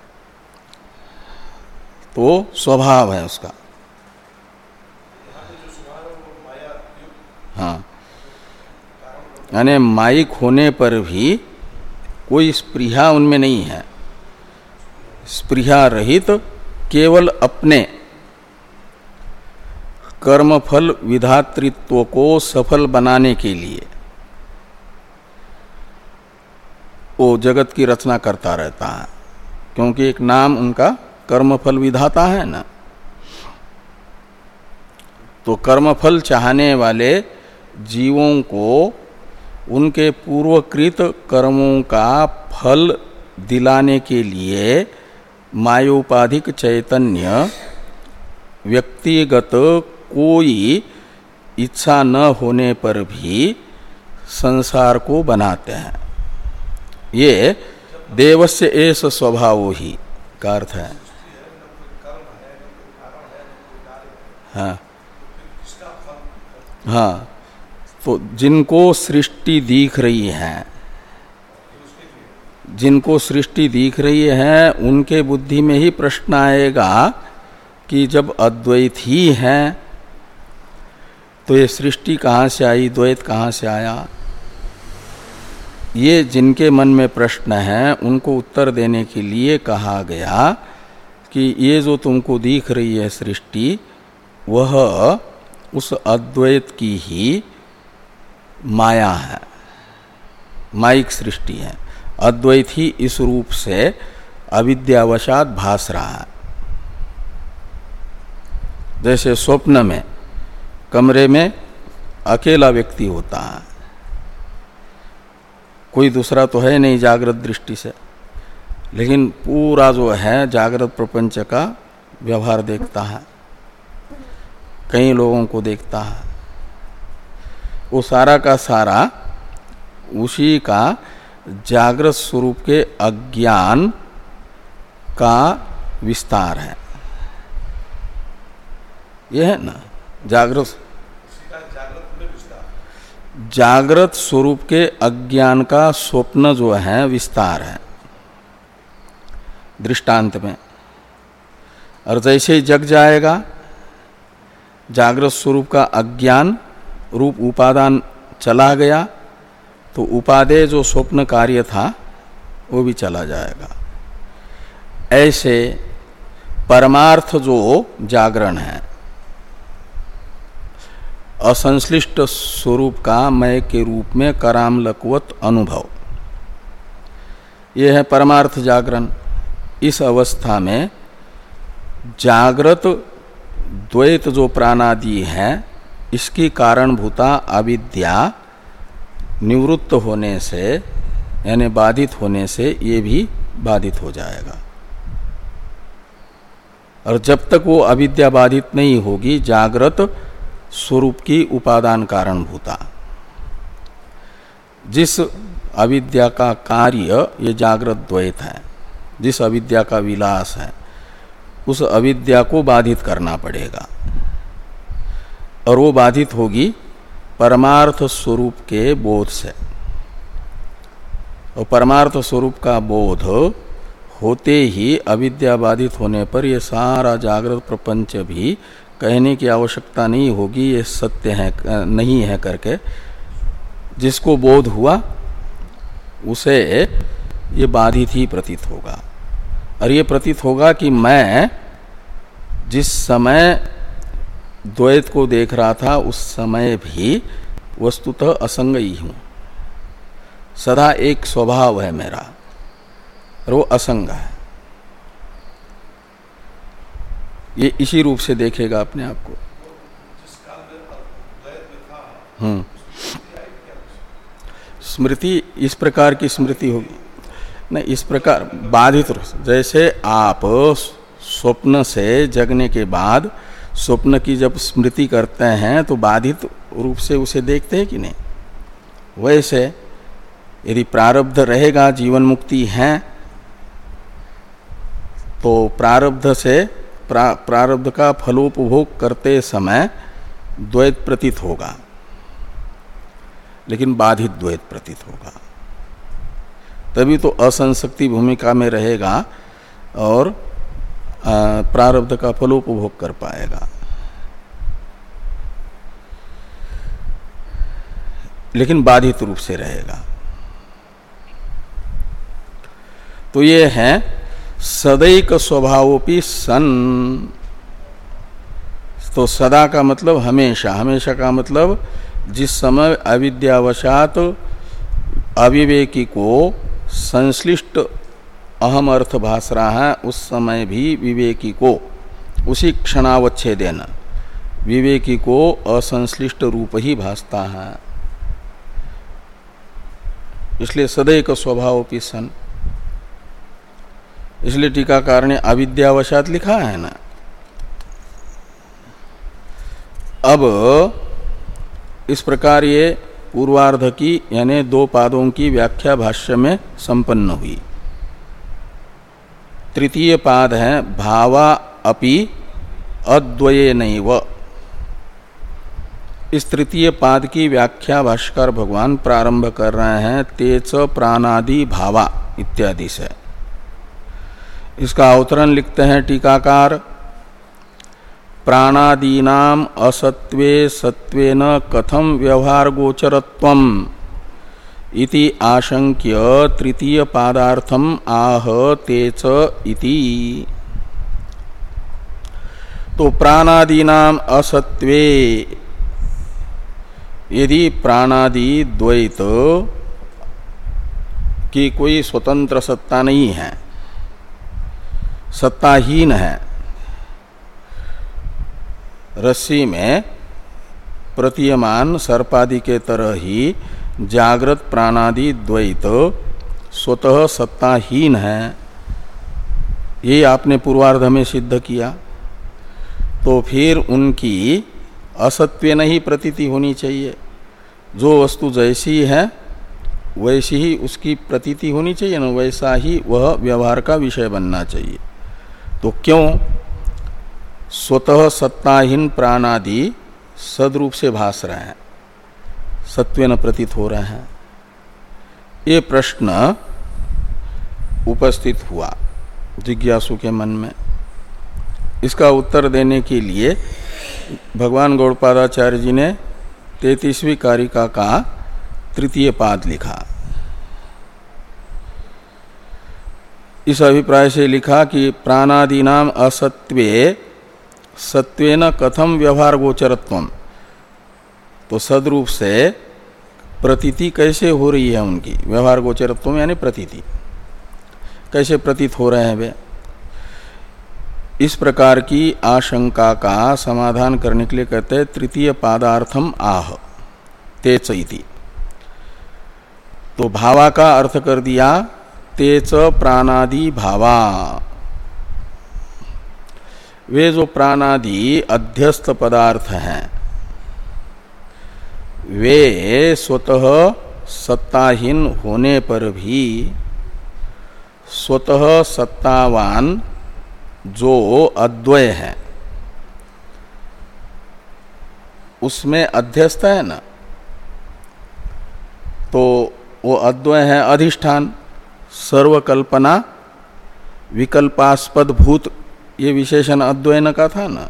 तो स्वभाव है उसका, हाँ यानी माइक होने पर भी कोई स्पृहा उनमें नहीं है, स्पृहा रहित केवल अपने कर्मफल विधातृत्व को सफल बनाने के लिए वो जगत की रचना करता रहता है, क्योंकि एक नाम उनका कर्मफल विधाता है ना। तो कर्मफल चाहने वाले जीवों को उनके पूर्वकृत कर्मों का फल दिलाने के लिए मायोपाधिक चैतन्य व्यक्तिगत कोई इच्छा न होने पर भी संसार को बनाते हैं। ये देवस्य एष स्वभावो ही का अर्थ है। हाँ हाँ तो जिनको सृष्टि दिख रही है, जिनको सृष्टि दिख रही है उनके बुद्धि में ही प्रश्न आएगा कि जब अद्वैत ही है तो ये सृष्टि कहाँ से आई, द्वैत कहाँ से आया। ये जिनके मन में प्रश्न है उनको उत्तर देने के लिए कहा गया कि ये जो तुमको दिख रही है सृष्टि, वह उस अद्वैत की ही माया है, माइक सृष्टि है। अद्वैत ही इस रूप से अविद्यावशात भास रहा है। जैसे स्वप्न में कमरे में अकेला व्यक्ति होता है, कोई दूसरा तो है नहीं जागृत दृष्टि से, लेकिन पूरा जो है जागृत प्रपंच का व्यवहार देखता है, कई लोगों को देखता है। वो सारा का सारा उसी का जागृत स्वरूप के अज्ञान का विस्तार है। यह है ना जागृत, जागृत स्वरूप के अज्ञान का स्वप्न जो है विस्तार है दृष्टांत में। और जैसे ही जग जाएगा, जागृत स्वरूप का अज्ञान रूप उपादान चला गया, तो उपादेय जो स्वप्न कार्य था वो भी चला जाएगा। ऐसे परमार्थ जो जागरण है, असंश्लिष्ट स्वरूप का मय के रूप में करामलकवत अनुभव, यह है परमार्थ जागरण। इस अवस्था में जागृत द्वैत जो प्राणादि है इसकी कारणभूता अविद्या निवृत्त होने से यानी बाधित होने से ये भी बाधित हो जाएगा। और जब तक वो अविद्या बाधित नहीं होगी जागृत स्वरूप की उपादान कारणभूता, जिस अविद्या का कार्य ये जागृत द्वैत है, जिस अविद्या का विलास है, उस अविद्या को बाधित करना पड़ेगा। और वो बाधित होगी परमार्थ स्वरूप के बोध से। और परमार्थ स्वरूप का बोध होते ही अविद्या बाधित होने पर ये सारा जागृत प्रपंच भी कहने की आवश्यकता नहीं होगी ये सत्य है नहीं है करके, जिसको बोध हुआ उसे ये बाधित ही प्रतीत होगा। और ये प्रतीत होगा कि मैं जिस समय द्वैत को देख रहा था उस समय भी वस्तुतः असंग ही हूं, सदा एक स्वभाव है मेरा और वो असंग है। ये इसी रूप से देखेगा अपने आप को। हम्म स्मृति इस प्रकार की स्मृति होगी नहीं, इस प्रकार बाधित रूप से, जैसे आप स्वप्न से जगने के बाद स्वप्न की जब स्मृति करते हैं तो बाधित रूप से उसे देखते हैं कि नहीं, वैसे यदि प्रारब्ध रहेगा जीवन मुक्ति है तो प्रारब्ध से प्रा, प्रारब्ध का फलोपभोग करते समय द्वैत प्रतीत होगा, लेकिन बाधित द्वैत प्रतीत होगा। तभी तो असंशक्ति भूमिका में रहेगा और प्रारब्ध का फलोपभोग कर पाएगा। लेकिन बाधित रूप से रहेगा। तो ये है सदैक स्वभावोपि सन। तो सदा का मतलब हमेशा, हमेशा का मतलब जिस समय अविद्यावशात अविवेकी को संश्लिष्ट अहम अर्थ भास रहा है उस समय भी विवेकी को उसी क्षणावच्छेदेन विवेकी को असंश्लिष्ट रूप ही भासता है। इसलिए सदैक स्वभावोपि सन, इसलिए टीकाकार ने अविद्यावशात लिखा है ना। अब इस प्रकार ये पूर्वार्ध की यानी दो पादों की व्याख्या भाष्य में संपन्न हुई। तृतीय पाद है भावा अपि अद्वयेनैव। इस तृतीय पाद की व्याख्या भाष्यकार भगवान प्रारंभ कर रहे हैं तेच प्राणादि भावा इत्यादि से। इसका अवतरण लिखते हैं टीकाकार, प्राणादीनाम असत्वे सत्वेन कथम व्यवहार गोचरत्वम इति आशंक्य तृतीय पादार्थम आह तेच इति। तो प्राणादीनाम असत्वे, यदि प्राणादि द्वैत की कोई स्वतंत्र सत्ता नहीं है, सत्ताहीन है, रस्सी में प्रतीयमान सर्पादि के तरह ही जागृत प्राणादि द्वैत स्वतः सत्ताहीन है, ये आपने पूर्वार्ध में सिद्ध किया। तो फिर उनकी असत्व नहीं प्रतीति होनी चाहिए। जो वस्तु जैसी है वैसी ही उसकी प्रतीति होनी चाहिए ना, वैसा ही वह व्यवहार का विषय बनना चाहिए। तो क्यों स्वतः सत्ताहीन प्राणादि सदरूप से भास रहे हैं, सत्वेन प्रतीत हो रहे हैं? ये प्रश्न उपस्थित हुआ जिज्ञासु के मन में। इसका उत्तर देने के लिए भगवान गौड़पादाचार्य जी ने तैंतीसवीं कारिका का तृतीय पाद लिखा। इस अभिप्राय से लिखा कि प्राणादीनाम असत्वे सत्वेन कथम व्यवहार गोचरत्वम। तो सदरूप से प्रतीति कैसे हो रही है उनकी, व्यवहार गोचरत्वम यानी प्रतीति कैसे प्रतीत हो रहे हैं वे। इस प्रकार की आशंका का समाधान करने के लिए कहते हैं तृतीय पादार्थम आह तेच इति। तो भावा का अर्थ कर दिया तेच प्राणादि भावा। वे जो प्राणादि अध्यस्त पदार्थ हैं वे स्वतः सत्ताहीन होने पर भी स्वतः सत्तावान जो अद्वय है उसमें अध्यस्त है ना, तो वो अद्वय है अधिष्ठान। सर्वकल्पना विकल्पास्पद भूत ये विशेषण अद्वयन का था ना।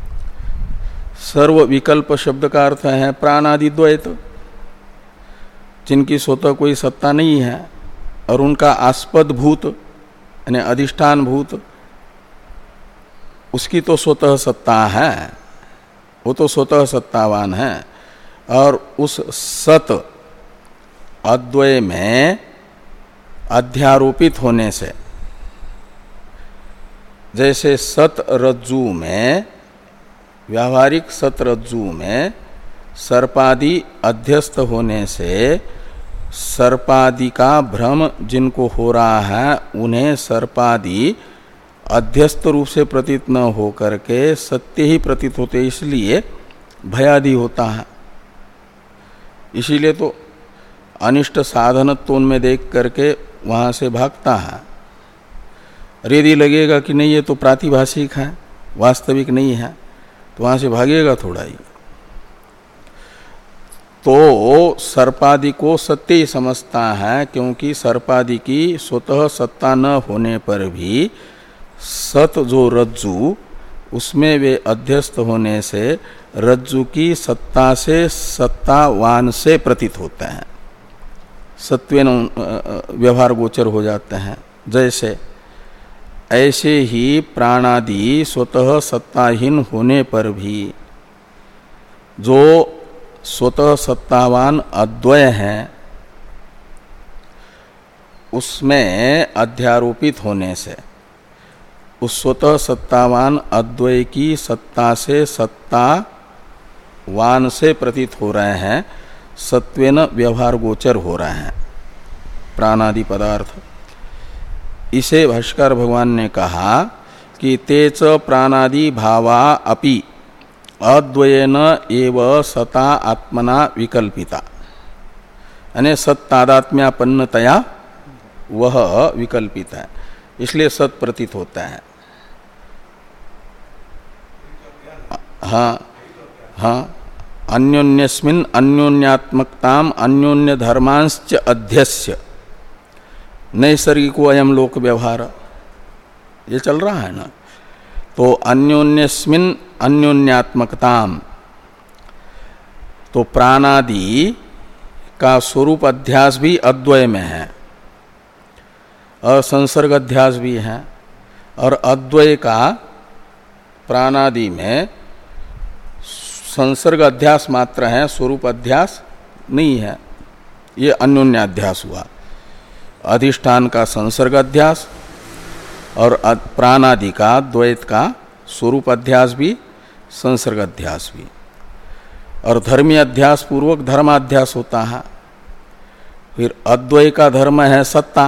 सर्व विकल्प शब्द का अर्थ है प्राणादि द्वैत, जिनकी स्वतः कोई सत्ता नहीं है और उनका आस्पद भूत यानी अधिष्ठान भूत उसकी तो स्वतः सत्ता है, वो तो स्वतः सत्तावान है। और उस सत अद्वय में अध्यारोपित होने से, जैसे सत रज्जु में व्यावहारिक सत रज्जु में सर्पादि अध्यस्त होने से सर्पादि का भ्रम जिनको हो रहा है उन्हें सर्पादि अध्यस्त रूप से प्रतीत न हो करके सत्य ही प्रतीत होते, इसलिए भयादि होता है। इसीलिए तो अनिष्ट साधनत्व उनमें देख करके वहां से भागता है। यदि लगेगा कि नहीं ये तो प्रातिभाषिक है वास्तविक नहीं है तो वहां से भागेगा थोड़ा ही। तो सर्पादि को सत्य ही समझता है, क्योंकि सर्पादि की स्वतः सत्ता न होने पर भी सत जो रज्जु उसमें वे अध्यस्त होने से रज्जु की सत्ता से सत्तावान से प्रतीत होते हैं, सत्वेन व्यवहार गोचर हो जाते हैं। जैसे ऐसे ही प्राणादि स्वतः सत्ताहीन होने पर भी जो स्वतः सत्तावान अद्वय है उसमें अध्यारोपित होने से उस स्वतः सत्तावान अद्वय की सत्ता से सत्तावान से प्रतीत हो रहे हैं, सत्वेन व्यवहार गोचर हो रहे हैं प्राणादि पदार्थ। इसे भाष्कर भगवान ने कहा कि तेच प्राणादि भावा अपि अद्वयेन एव सता आत्मना विकल्पिता, यानी सत्तादात्म्यापन्नतया वह विकल्पित है, इसलिए सत प्रतीत होता है। हाँ हाँ, अन्योन्यस्मिन् अन्योन्यात्मकताम अन्योन्य धर्मांश्च अध्यस्य नैसर्गिको अयम लोक व्यवहार, ये चल रहा है ना। तो अन्योन्यस्मिन् अन्योन्यात्मकताम, तो प्राणादि का स्वरूप अध्यास भी अद्वय में है और संसर्ग अध्यास भी है, और अद्वय का प्राणादि में संसर्ग अध्यास मात्र है, स्वरूप अध्यास नहीं है। ये अन्योन्याध्यास हुआ, अधिष्ठान का संसर्ग अध्यास और प्राणादि का द्वैत का स्वरूप अध्यास भी संसर्ग अध्यास भी। और धर्मी अध्यास पूर्वक धर्माध्यास होता है। फिर अद्वय का धर्म है सत्ता,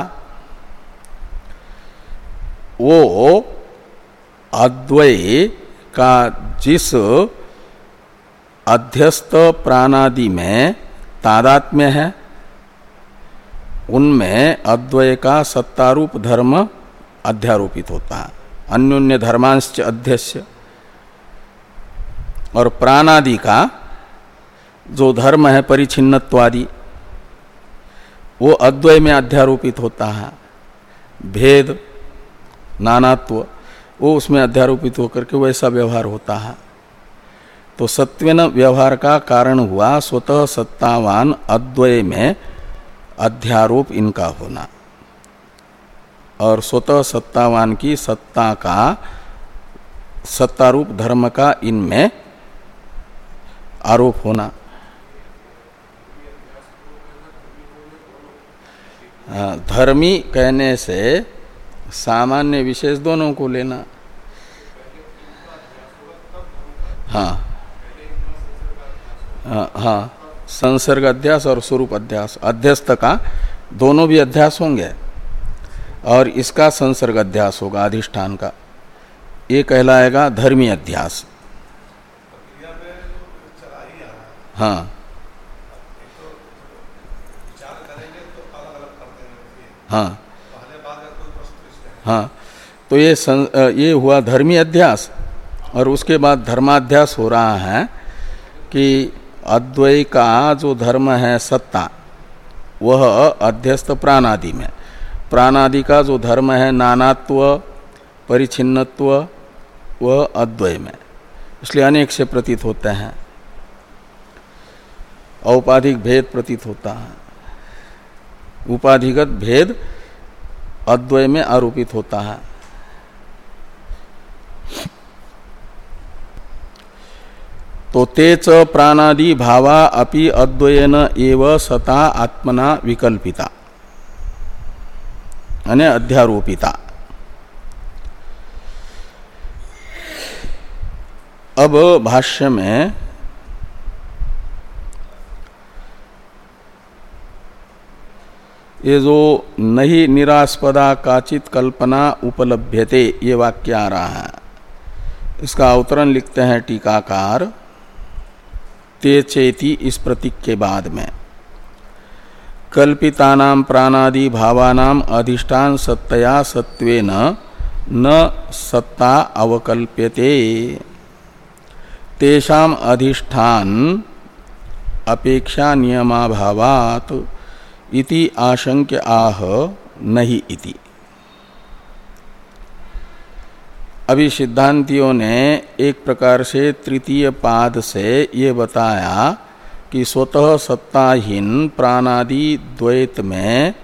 वो अद्वय का जिस अध्यस्त प्राणादि में तादात्म्य है उनमें अद्वय का सत्तारूप धर्म अध्यारोपित होता है, अन्योन्य धर्मांश्च अध्यस्य। और प्राणादि का जो धर्म है परिच्छिन्नत्वादि वो अद्वय में अध्यारोपित होता है, भेद नानात्व वो उसमें अध्यारोपित होकर के वैसा व्यवहार होता है। तो सत्वेन व्यवहार का कारण हुआ स्वतः सत्तावान अद्वय में अध्यारोप इनका होना, और स्वतः सत्तावान की सत्ता का सत्तारूप धर्म का इनमें आरोप होना। धर्मी कहने से सामान्य विशेष दोनों को लेना। हाँ हाँ, हाँ संसर्ग अध्यास और स्वरूप अध्यास, अध्यस्त का दोनों भी अध्यास होंगे और इसका संसर्ग अध्यास होगा अधिष्ठान का, ये कहलाएगा धर्मी अध्यास। हाँ हाँ हाँ, तो ये सं, ये हुआ धर्मी अध्यास। और उसके बाद धर्माध्यास हो रहा है कि अद्वय का जो धर्म है सत्ता, वह अध्यस्त प्राणादि में, प्राणादि का जो धर्म है नानात्व परिच्छिन्नत्व, वह अद्वय में, इसलिए अनेक से प्रतीत होते हैं, औपाधिक भेद प्रतीत होता है, उपाधिगत भेद अद्वय में आरोपित होता है। तो तेच प्राणादि भावा अपि अद्वयेन एव सता आत्मना विकल्पिता यानी अध्यारोपिता। अब भाष्य में ये जो नहीं निरास्पदा काचित कल्पना उपलभ्यते, ये वाक्य आ रहा है, इसका अवतरण लिखते हैं टीकाकार ते चेति इस प्रतीक के बाद में, कल्पितानाम प्राणादि भावानाम अधिष्ठान सत्तया सत्वेन न सत्ता अवकल्प्यते, तेषाम अधिष्ठान अपेक्षा नियमाभावात् इति आशंक्य आह नहीं इति। अभी सिद्धांतियों ने एक प्रकार से तृतीय पाद से ये बताया कि स्वतः सत्ताहीन प्राणादि द्वैत में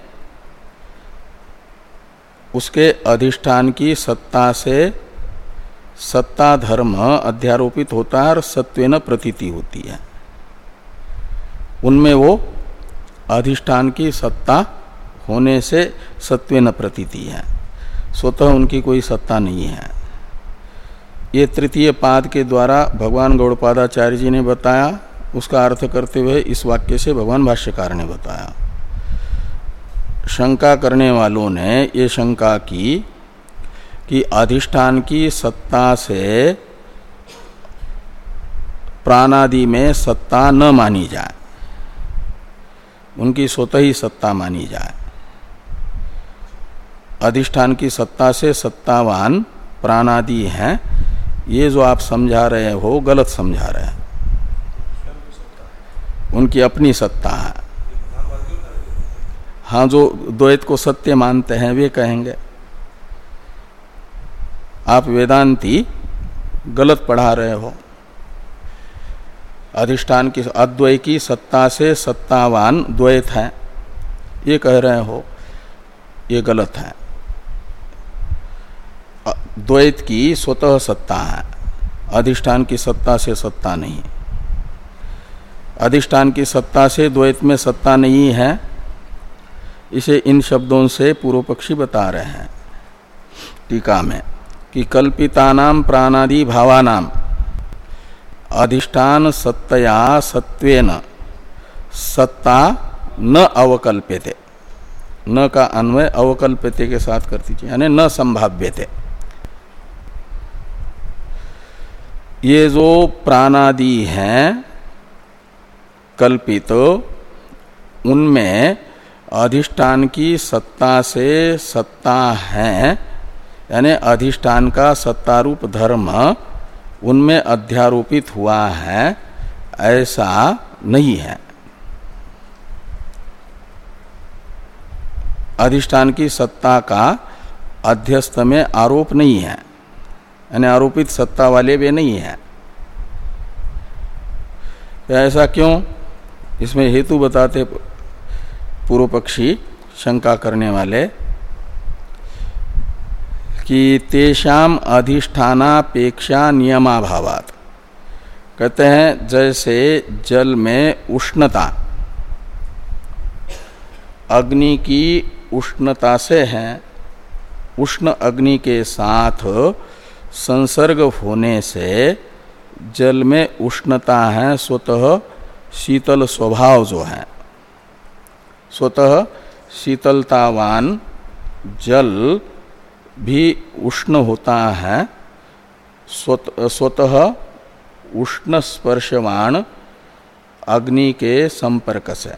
उसके अधिष्ठान की सत्ता से सत्ता धर्म अध्यारोपित होता है और सत्वेन प्रतीति होती है, उनमें वो अधिष्ठान की सत्ता होने से सत्वेन प्रतीति है, स्वतः उनकी कोई सत्ता नहीं है। ये तृतीय पाद के द्वारा भगवान गौड़पादाचार्य जी ने बताया, उसका अर्थ करते हुए इस वाक्य से भगवान भाष्यकार ने बताया। शंका करने वालों ने ये शंका की कि अधिष्ठान की सत्ता से प्राणादि में सत्ता न मानी जाए, उनकी स्वतः ही सत्ता मानी जाए। अधिष्ठान की सत्ता से सत्तावान प्राणादि हैं, ये जो आप समझा रहे हो गलत समझा रहे हैं, उनकी अपनी सत्ता है। हाँ, जो द्वैत को सत्य मानते हैं वे कहेंगे आप वेदांती गलत पढ़ा रहे हो, अधिष्ठान की अद्वय की सत्ता से सत्तावान द्वैत है, ये कह रहे हो, ये गलत है। द्वैत की स्वतः सत्ता है, अधिष्ठान की सत्ता से सत्ता नहीं। अधिष्ठान की सत्ता से द्वैत में सत्ता नहीं है, इसे इन शब्दों से पूर्व पक्षी बता रहे हैं टीका में कि कल्पितानाम प्राणादि भावानाम अधिष्ठान सत्तया सत्वेन सत्ता न अवकल्प्यते, न का अन्वय अवकल्प्यते के साथ कर दीजिए, यानी न संभाव्यते। ये जो प्राणादि हैं कल्पित, उनमें अधिष्ठान की सत्ता से सत्ता है, यानी अधिष्ठान का सत्तारूप धर्म उनमें अध्यारोपित हुआ है, ऐसा नहीं है। अधिष्ठान की सत्ता का अध्यस्त में आरोप नहीं है, यानी आरोपित सत्ता वाले वे नहीं है। ऐसा क्यों? इसमें हेतु बताते पूर्व पक्षी शंका करने वाले कि तेषाम अधिष्ठानापेक्षा नियमाभावात्, कहते हैं जैसे जल में उष्णता अग्नि की उष्णता से है, उष्ण अग्नि के साथ संसर्ग होने से जल में उष्णता है, स्वतः शीतल स्वभाव जो है, स्वतः शीतलतावान जल भी उष्ण होता है स्वतः उष्ण स्पर्शवान अग्नि के संपर्क से।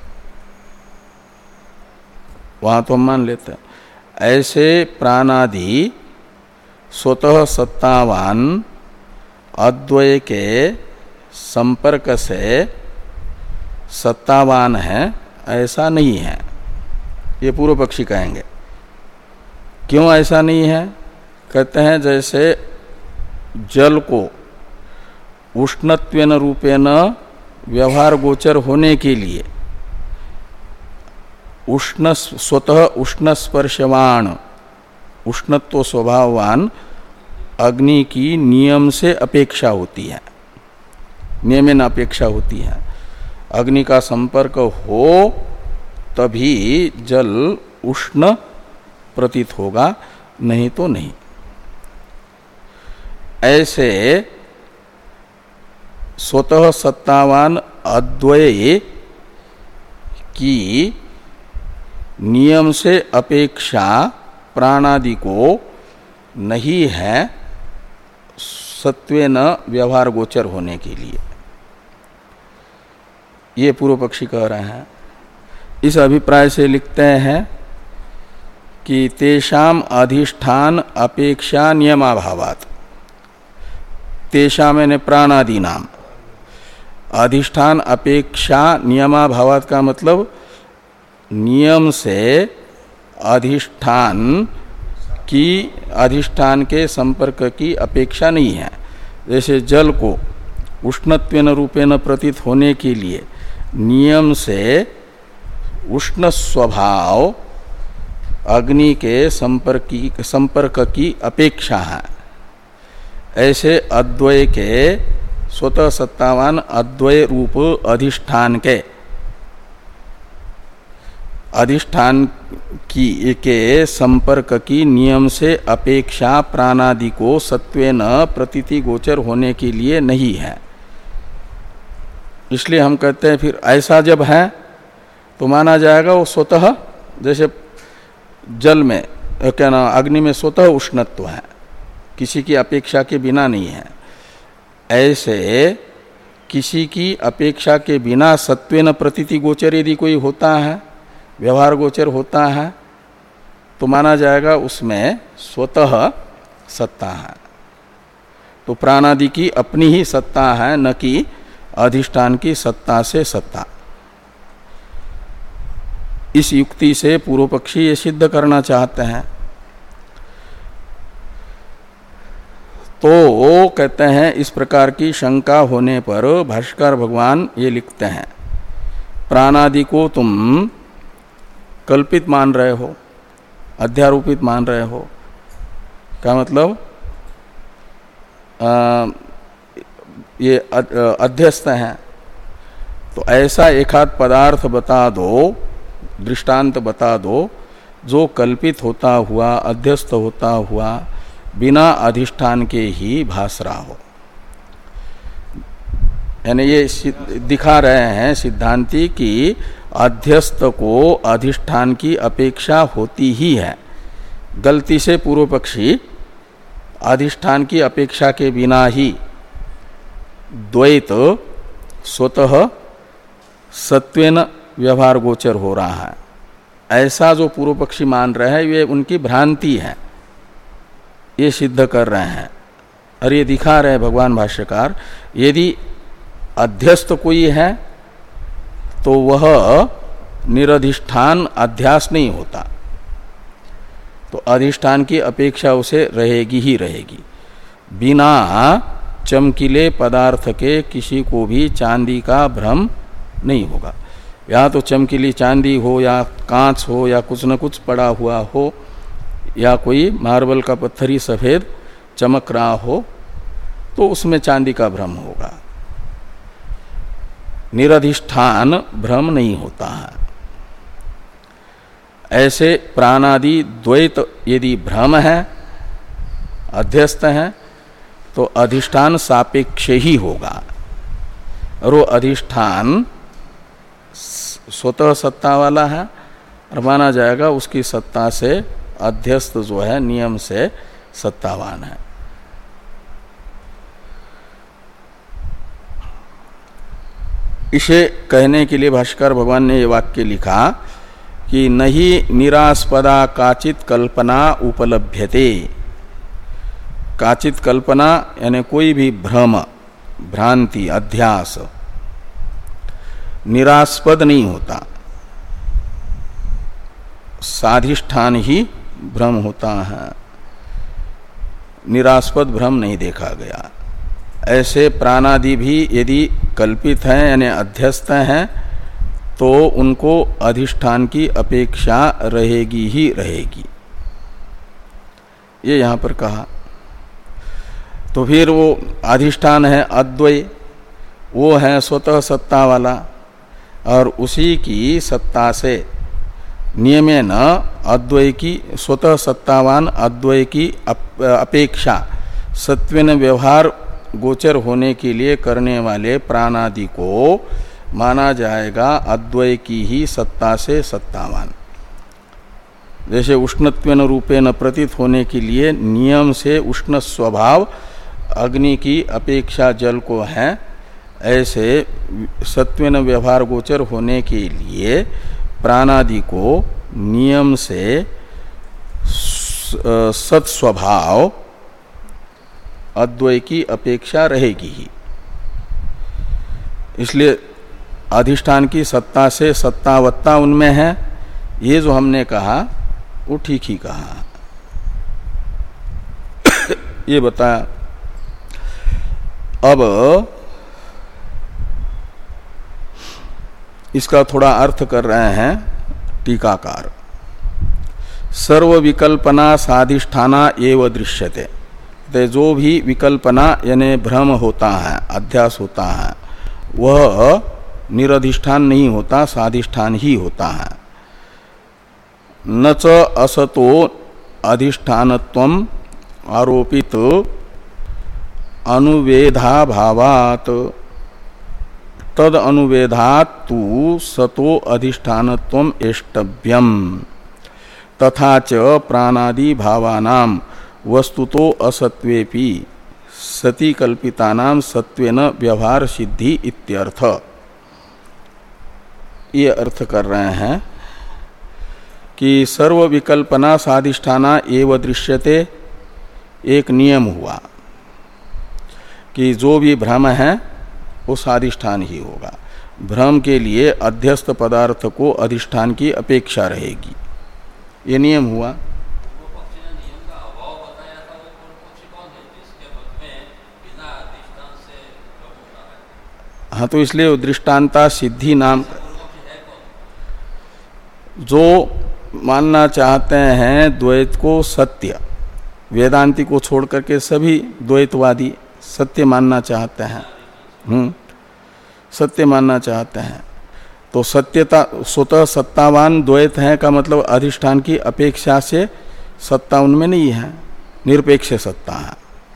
वहां तो हम मान लेते हैं। ऐसे प्राणादि स्वतः सत्तावान अद्वय के संपर्क से सत्तावान है, ऐसा नहीं है, ये पूर्व पक्षी कहेंगे। क्यों ऐसा नहीं है? कहते हैं जैसे जल को उष्णत्वेन रूपेण व्यवहार गोचर होने के लिए उष्ण स्वतः उष्ण स्पर्शवान उष्णत्व स्वभाववान अग्नि की नियम से अपेक्षा होती है, नियमेन अपेक्षा होती है। अग्नि का संपर्क हो तभी जल उष्ण प्रतीत होगा, नहीं तो नहीं। ऐसे स्वतः सत्तावान अद्वय की नियम से अपेक्षा प्राणादि को नहीं है सत्वेन व्यवहार गोचर होने के लिए, ये पूर्व पक्षी कह रहे हैं। इस अभिप्राय से लिखते हैं कि तेषाम अधिष्ठान अपेक्षा नियमाभावात्, तेषाम यानी प्राणादि नाम, अधिष्ठान अपेक्षा नियमाभावात् का मतलब नियम से अधिष्ठान की अधिष्ठान के संपर्क की अपेक्षा नहीं है। जैसे जल को उष्णत्वेन रूपेण प्रतीत होने के लिए नियम से उष्ण स्वभाव अग्नि के संपर्क की संपर्क की अपेक्षा है, ऐसे अद्वय के स्वतः सत्तावान अद्वय रूप अधिष्ठान के अधिष्ठान की के संपर्क की नियम से अपेक्षा प्राणादि को सत्वेन प्रतीति गोचर होने के लिए नहीं है। इसलिए हम कहते हैं फिर ऐसा जब है तो माना जाएगा वो स्वतः, जैसे जल में क्या ना अग्नि में स्वतः उष्णत्व है, किसी की अपेक्षा के बिना नहीं है, ऐसे किसी की अपेक्षा के बिना सत्वेन प्रतीति गोचर यदि कोई होता है, व्यवहार गोचर होता है, तो माना जाएगा उसमें स्वतः सत्ता है। तो प्राणादि की अपनी ही सत्ता है, न कि अधिष्ठान की सत्ता से सत्ता। इस युक्ति से पूर्व पक्षी ये सिद्ध करना चाहते हैं। तो वो कहते हैं इस प्रकार की शंका होने पर भाष्यकार भगवान ये लिखते हैं, प्राणादि को तुम कल्पित मान रहे हो, अध्यारोपित मान रहे हो। क्या मतलब? आ, ये अध्यस्त हैं, तो ऐसा एकाध पदार्थ बता दो, दृष्टांत बता दो जो कल्पित होता हुआ, अध्यस्त होता हुआ, बिना अधिष्ठान के ही भास रहा हो। यानी ये दिखा रहे हैं सिद्धांती कि अध्यस्त को अधिष्ठान की अपेक्षा होती ही है। गलती से पूर्व पक्षी अधिष्ठान की अपेक्षा के बिना ही द्वैत स्वतः सत्वेन व्यवहार गोचर हो रहा है, ऐसा जो पूर्व पक्षी मान रहे हैं ये उनकी भ्रांति है, ये सिद्ध कर रहे हैं। और ये दिखा रहे हैं भगवान भाष्यकार, यदि अध्यस्त कोई है तो वह निरधिष्ठान अध्यास नहीं होता, तो अधिष्ठान की अपेक्षा उसे रहेगी ही रहेगी। बिना चमकीले पदार्थ के किसी को भी चांदी का भ्रम नहीं होगा। या तो चमकीली चांदी हो, या कांच हो, या कुछ न कुछ पड़ा हुआ हो, या कोई मार्बल का पत्थरी सफेद चमक रहा हो, तो उसमें चांदी का भ्रम होगा। निरधिष्ठान भ्रम नहीं होता है। ऐसे प्राणादि द्वैत यदि भ्रम है, अध्यस्त है, तो अधिष्ठान सापेक्ष ही होगा, और वो अधिष्ठान स्वतः सत्ता वाला है और माना जाएगा उसकी सत्ता से अध्यस्त जो है नियम से सत्तावान है। इसे कहने के लिए भाष्यकार भगवान ने ये वाक्य लिखा कि नहीं निरास्पदा काचित कल्पना उपलभ्यते। काचित कल्पना यानी कोई भी भ्रम, भ्रांति, अध्यास निरास्पद नहीं होता, साधिष्ठान ही भ्रम होता है, निरास्पद भ्रम नहीं देखा गया। ऐसे प्राणादि भी यदि कल्पित हैं यानी अध्यस्त हैं तो उनको अधिष्ठान की अपेक्षा रहेगी ही रहेगी, ये यहां पर कहा। तो फिर वो अधिष्ठान है अद्वय, वो है स्वतः सत्ता वाला, और उसी की सत्ता से नियमेन अद्वय की, स्वतः सत्तावान अद्वय की अपेक्षा सत्वेन व्यवहार गोचर होने के लिए करने वाले प्राणादि को माना जाएगा अद्वय की ही सत्ता से सत्तावान। जैसे उष्णत्वेन रूपेण प्रतीत होने के लिए नियम से उष्ण स्वभाव अग्नि की अपेक्षा जल को है, ऐसे सत्वेन व्यवहार गोचर होने के लिए प्राणादि को नियम से सत्स्वभाव अद्वय की अपेक्षा रहेगी ही। इसलिए अधिष्ठान की सत्ता से सत्तावत्ता उनमें है, ये जो हमने कहा वो ठीक ही कहा। ये बताया। अब इसका थोड़ा अर्थ कर रहे हैं टीकाकार। सर्व विकल्पना साधिष्ठाना एव दृश्यते, तो जो भी विकल्पना यानी भ्रम होता है, अध्यास होता है, वह निरधिष्ठान नहीं होता, साधिष्ठान ही होता है। न च असतो अधिष्ठानत्वम आरोपित अनुवेधाभावात् तद अनुवेधात् तु सतो अधिष्ठानत्वम एष्टव्यम तथा च प्राणादि भावानाम वस्तुतो असत्वेपि सति कल्पितानाम सत्वेन व्यवहार सिद्धि इत्यर्थ। ये अर्थ कर रहे हैं कि सर्व विकल्पना साधिष्ठाना एव दृश्यते। एक नियम हुआ कि जो भी भ्रम है वो साधिष्ठान ही होगा। भ्रम के लिए अध्यस्त पदार्थ को अधिष्ठान की अपेक्षा रहेगी, ये नियम हुआ। हाँ, तो इसलिए दृष्टांता सिद्धि नाम, जो मानना चाहते हैं द्वैत को सत्य, वेदांति को छोड़ करके सभी द्वैतवादी सत्य मानना चाहते हैं, हम्म सत्य मानना चाहते हैं। तो सत्यता स्वतः सत्तावान द्वैत है का मतलब अधिष्ठान की अपेक्षा से सत्ता उनमें नहीं है, निरपेक्ष सत्ता है।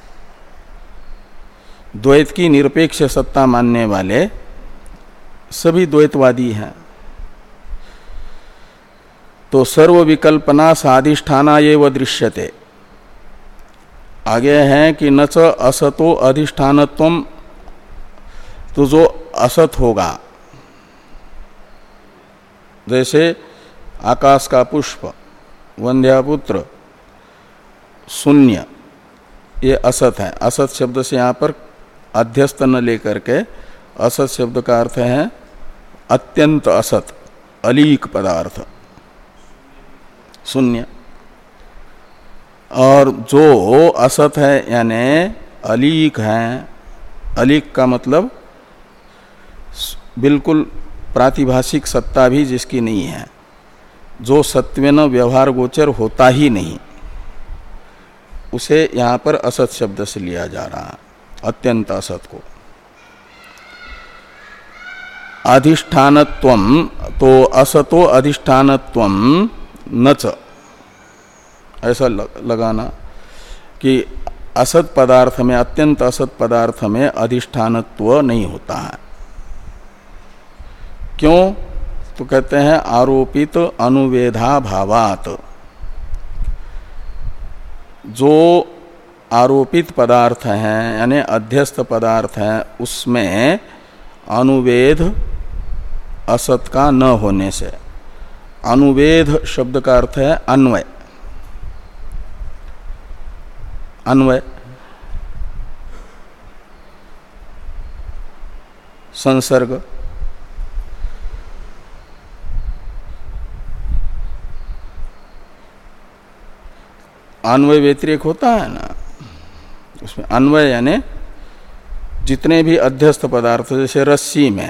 द्वैत की निरपेक्ष सत्ता मानने वाले सभी द्वैतवादी हैं। तो सर्व विकल्पना साधिष्ठाना एव दृश्यते। आगे है कि न च असतो अधिष्ठानत्वम, तो जो असत होगा, जैसे आकाश का पुष्प, वंध्यापुत्र, शून्य, ये असत है। असत शब्द से यहाँ पर अध्यस्त न लेकर के असत शब्द का अर्थ है अत्यंत असत, अलीक पदार्थ, शून्य। और जो असत है यानी अलीक है, अलीक का मतलब बिल्कुल प्रातिभाषिक सत्ता भी जिसकी नहीं है, जो सत्वेन व्यवहार गोचर होता ही नहीं, उसे यहाँ पर असत शब्द से लिया जा रहा है, अत्यंत असत को। अधिष्ठानत्वम, तो असतो अधिष्ठानत्वम न च, ऐसा लगाना कि असत पदार्थ में, अत्यंत असत पदार्थ में अधिष्ठानत्व नहीं होता है। क्यों? तो कहते हैं आरोपित अनुवेधा भावात। जो आरोपित पदार्थ हैं यानी अध्यस्त पदार्थ हैं उसमें अनुवेद असत का न होने से। अनुवेद शब्द का अर्थ है अन्वय। अन्वय संसर्ग। अन्वय व्यतिरेक होता है ना, उसमें अन्वय यानी जितने भी अध्यस्त पदार्थ, जैसे रस्सी में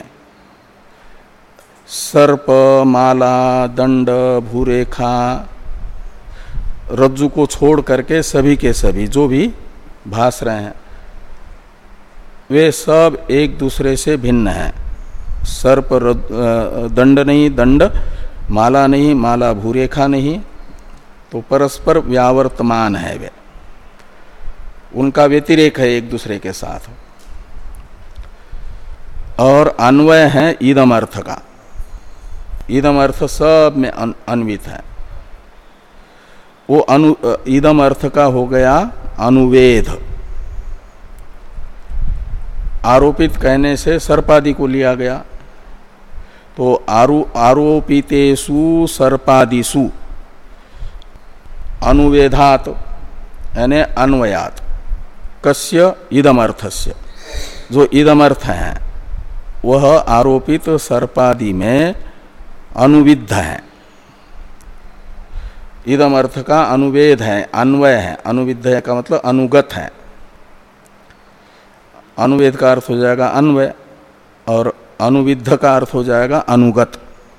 सर्प, माला, दंड, भूरेखा, रज्जु को छोड़ करके सभी के सभी जो भी भास रहे हैं वे सब एक दूसरे से भिन्न हैं। सर्प दंड नहीं, दंड माला नहीं, माला भूरेखा नहीं, तो परस्पर व्यावर्तमान है वे, उनका व्यतिरेक है एक दूसरे के साथ। और अन्वय है इदम अर्थ का। इदम अर्थ सब में अन्वित है। वो अनु इदम अर्थ का हो गया अनुवेद। आरोपित कहने से सर्पादि को लिया गया, तो आरो आरोपितेषु सर्पादिषु अनुवेधात यानी अन्वयात कस्य इदमर्थस्य। जो इदमर्थ है वह आरोपित सर्पादि में अनुविद्ध है। इदमर्थ का अनुवेद है, अन्वय है। अनुविद्ध है का मतलब अनुगत है। अनुवेद का अर्थ हो जाएगा अन्वय और अनुविद्ध का अर्थ हो जाएगा अनुगत।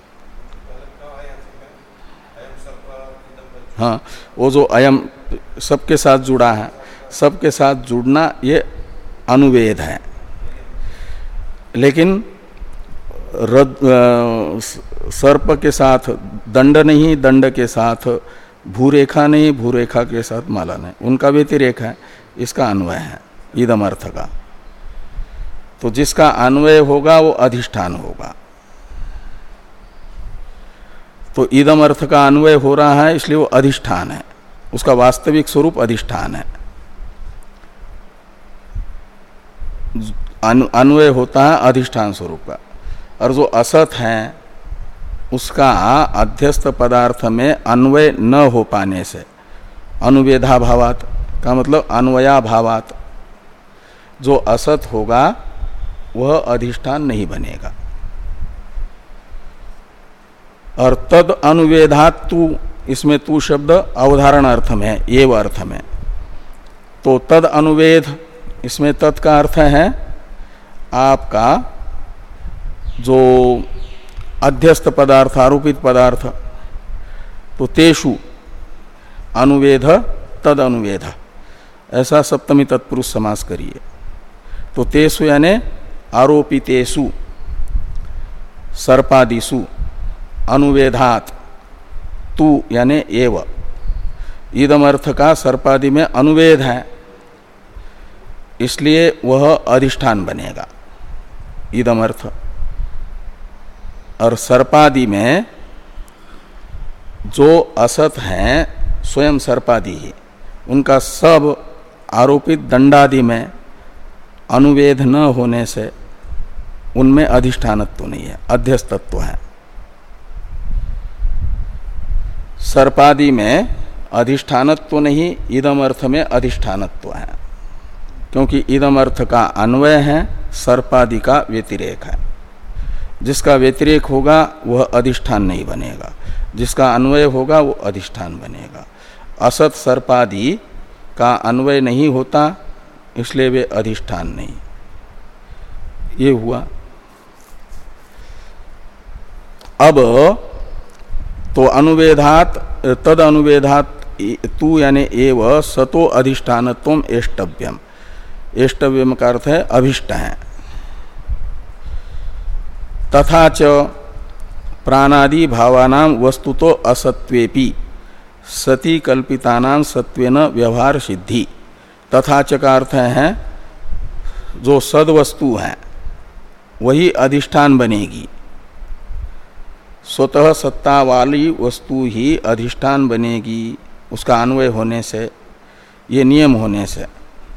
हाँ, वो जो अयम सबके साथ जुड़ा है, सबके साथ जुड़ना ये अनुवेद है। लेकिन रद, सर्प के साथ दंड नहीं, दंड के साथ भूरेखा नहीं, भूरेखा के साथ माला नहीं, उनका व्यतिरेक है। इसका अन्वय है इदम अर्थ का। तो जिसका अन्वय होगा वो अधिष्ठान होगा। तो इदम अर्थ का अन्वय हो रहा है इसलिए वो अधिष्ठान है, उसका वास्तविक स्वरूप अधिष्ठान है। अन्वय होता है अधिष्ठान स्वरूप का। और जो असत है उसका अध्यस्त पदार्थ में अन्वय न हो पाने से, अनुवेधा भावात का मतलब अन्वया भावात, जो असत होगा वह अधिष्ठान नहीं बनेगा। और तद अनुवेधात तू, इसमें तू शब्द अवधारण अर्थ में है, एव अर्थ में। तो तद अनुवेद, इसमें तद का अर्थ है आपका जो अध्यस्त पदार्थ, आरोपित पदार्थ। तो तेषु अनुवेद तद अनुवेद, ऐसा सप्तमी तत्पुरुष समास करिए। तो तेषु यानी आरोपितेषु सर्पादिषु अनुवेधात तू यानी एव। इदम अर्थ का सर्पादि में अनुवेद है इसलिए वह अधिष्ठान बनेगा इदम अर्थ। और सर्पादि में जो असत हैं स्वयं सर्पादि ही, उनका सब आरोपित दंडादि में अनुवेद न होने से उनमें अधिष्ठानत्व नहीं है, अध्यस्तत्व है। सर्पादि में अधिष्ठानत्व नहीं, इदम अर्थ में अधिष्ठानत्व है, क्योंकि इदम अर्थ का अन्वय है, सर्पादि का व्यतिरेक है। जिसका व्यतिरेक होगा वह अधिष्ठान नहीं बनेगा, जिसका अन्वय होगा वो अधिष्ठान बनेगा। असत सर्पादि का अन्वय नहीं होता इसलिए वे अधिष्ठान नहीं। ये हुआ। अब तो अनुवेधात तद अनुवेधात तू यानी एव सतो अधिष्ठानत्वम एष्टव्यम। एष्टव्यम का अर्थ है अभिष्ट है। तथा च प्राणादि भावानां वस्तुतो असत्वेपि सति कल्पितानां सत्वेन व्यवहार सिद्धि तथा च का अर्थ है जो सद वस्तु है वही अधिष्ठान बनेगी, स्वतः सत्ता वाली वस्तु ही अधिष्ठान बनेगी, उसका अन्वय होने से, ये नियम होने से।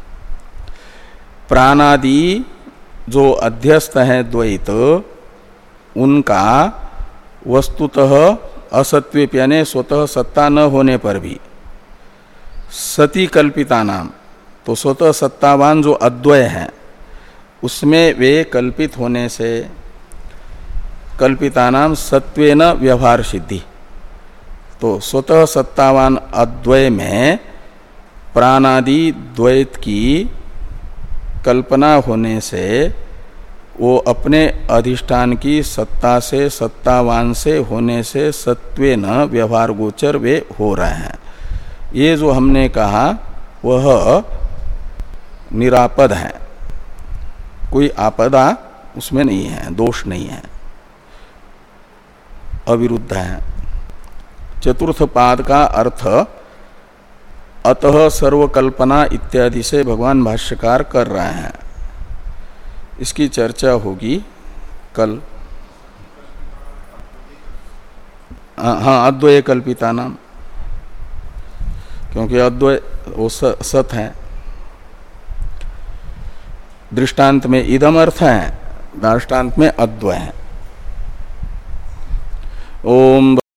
प्राणादि जो अध्यस्त है द्वैत, उनका वस्तुतः असत्व यानी स्वतः सत्ता न होने पर भी सती कल्पिता नाम, तो स्वतः सत्तावान जो अद्वय है उसमें वे कल्पित होने से कल्पिता नाम सत्वेन व्यवहार सिद्धि, तो स्वतः सत्तावान अद्वय में प्राणादि द्वैत की कल्पना होने से वो अपने अधिष्ठान की सत्ता से, सत्तावान से होने से सत्वेन व्यवहार गोचर वे हो रहे हैं। ये जो हमने कहा वह निरापद है, कोई आपदा उसमें नहीं है, दोष नहीं है, अविरुद्ध है। चतुर्थ पाद का अर्थ अतः सर्वकल्पना इत्यादि से भगवान भाष्यकार कर रहे हैं। इसकी चर्चा होगी कल। हाँ, अद्वय कल्पिता नाम, क्योंकि अद्वय वो सत है। दृष्टांत में इदम अर्थ है, दृष्टांत में अद्वय है। ओम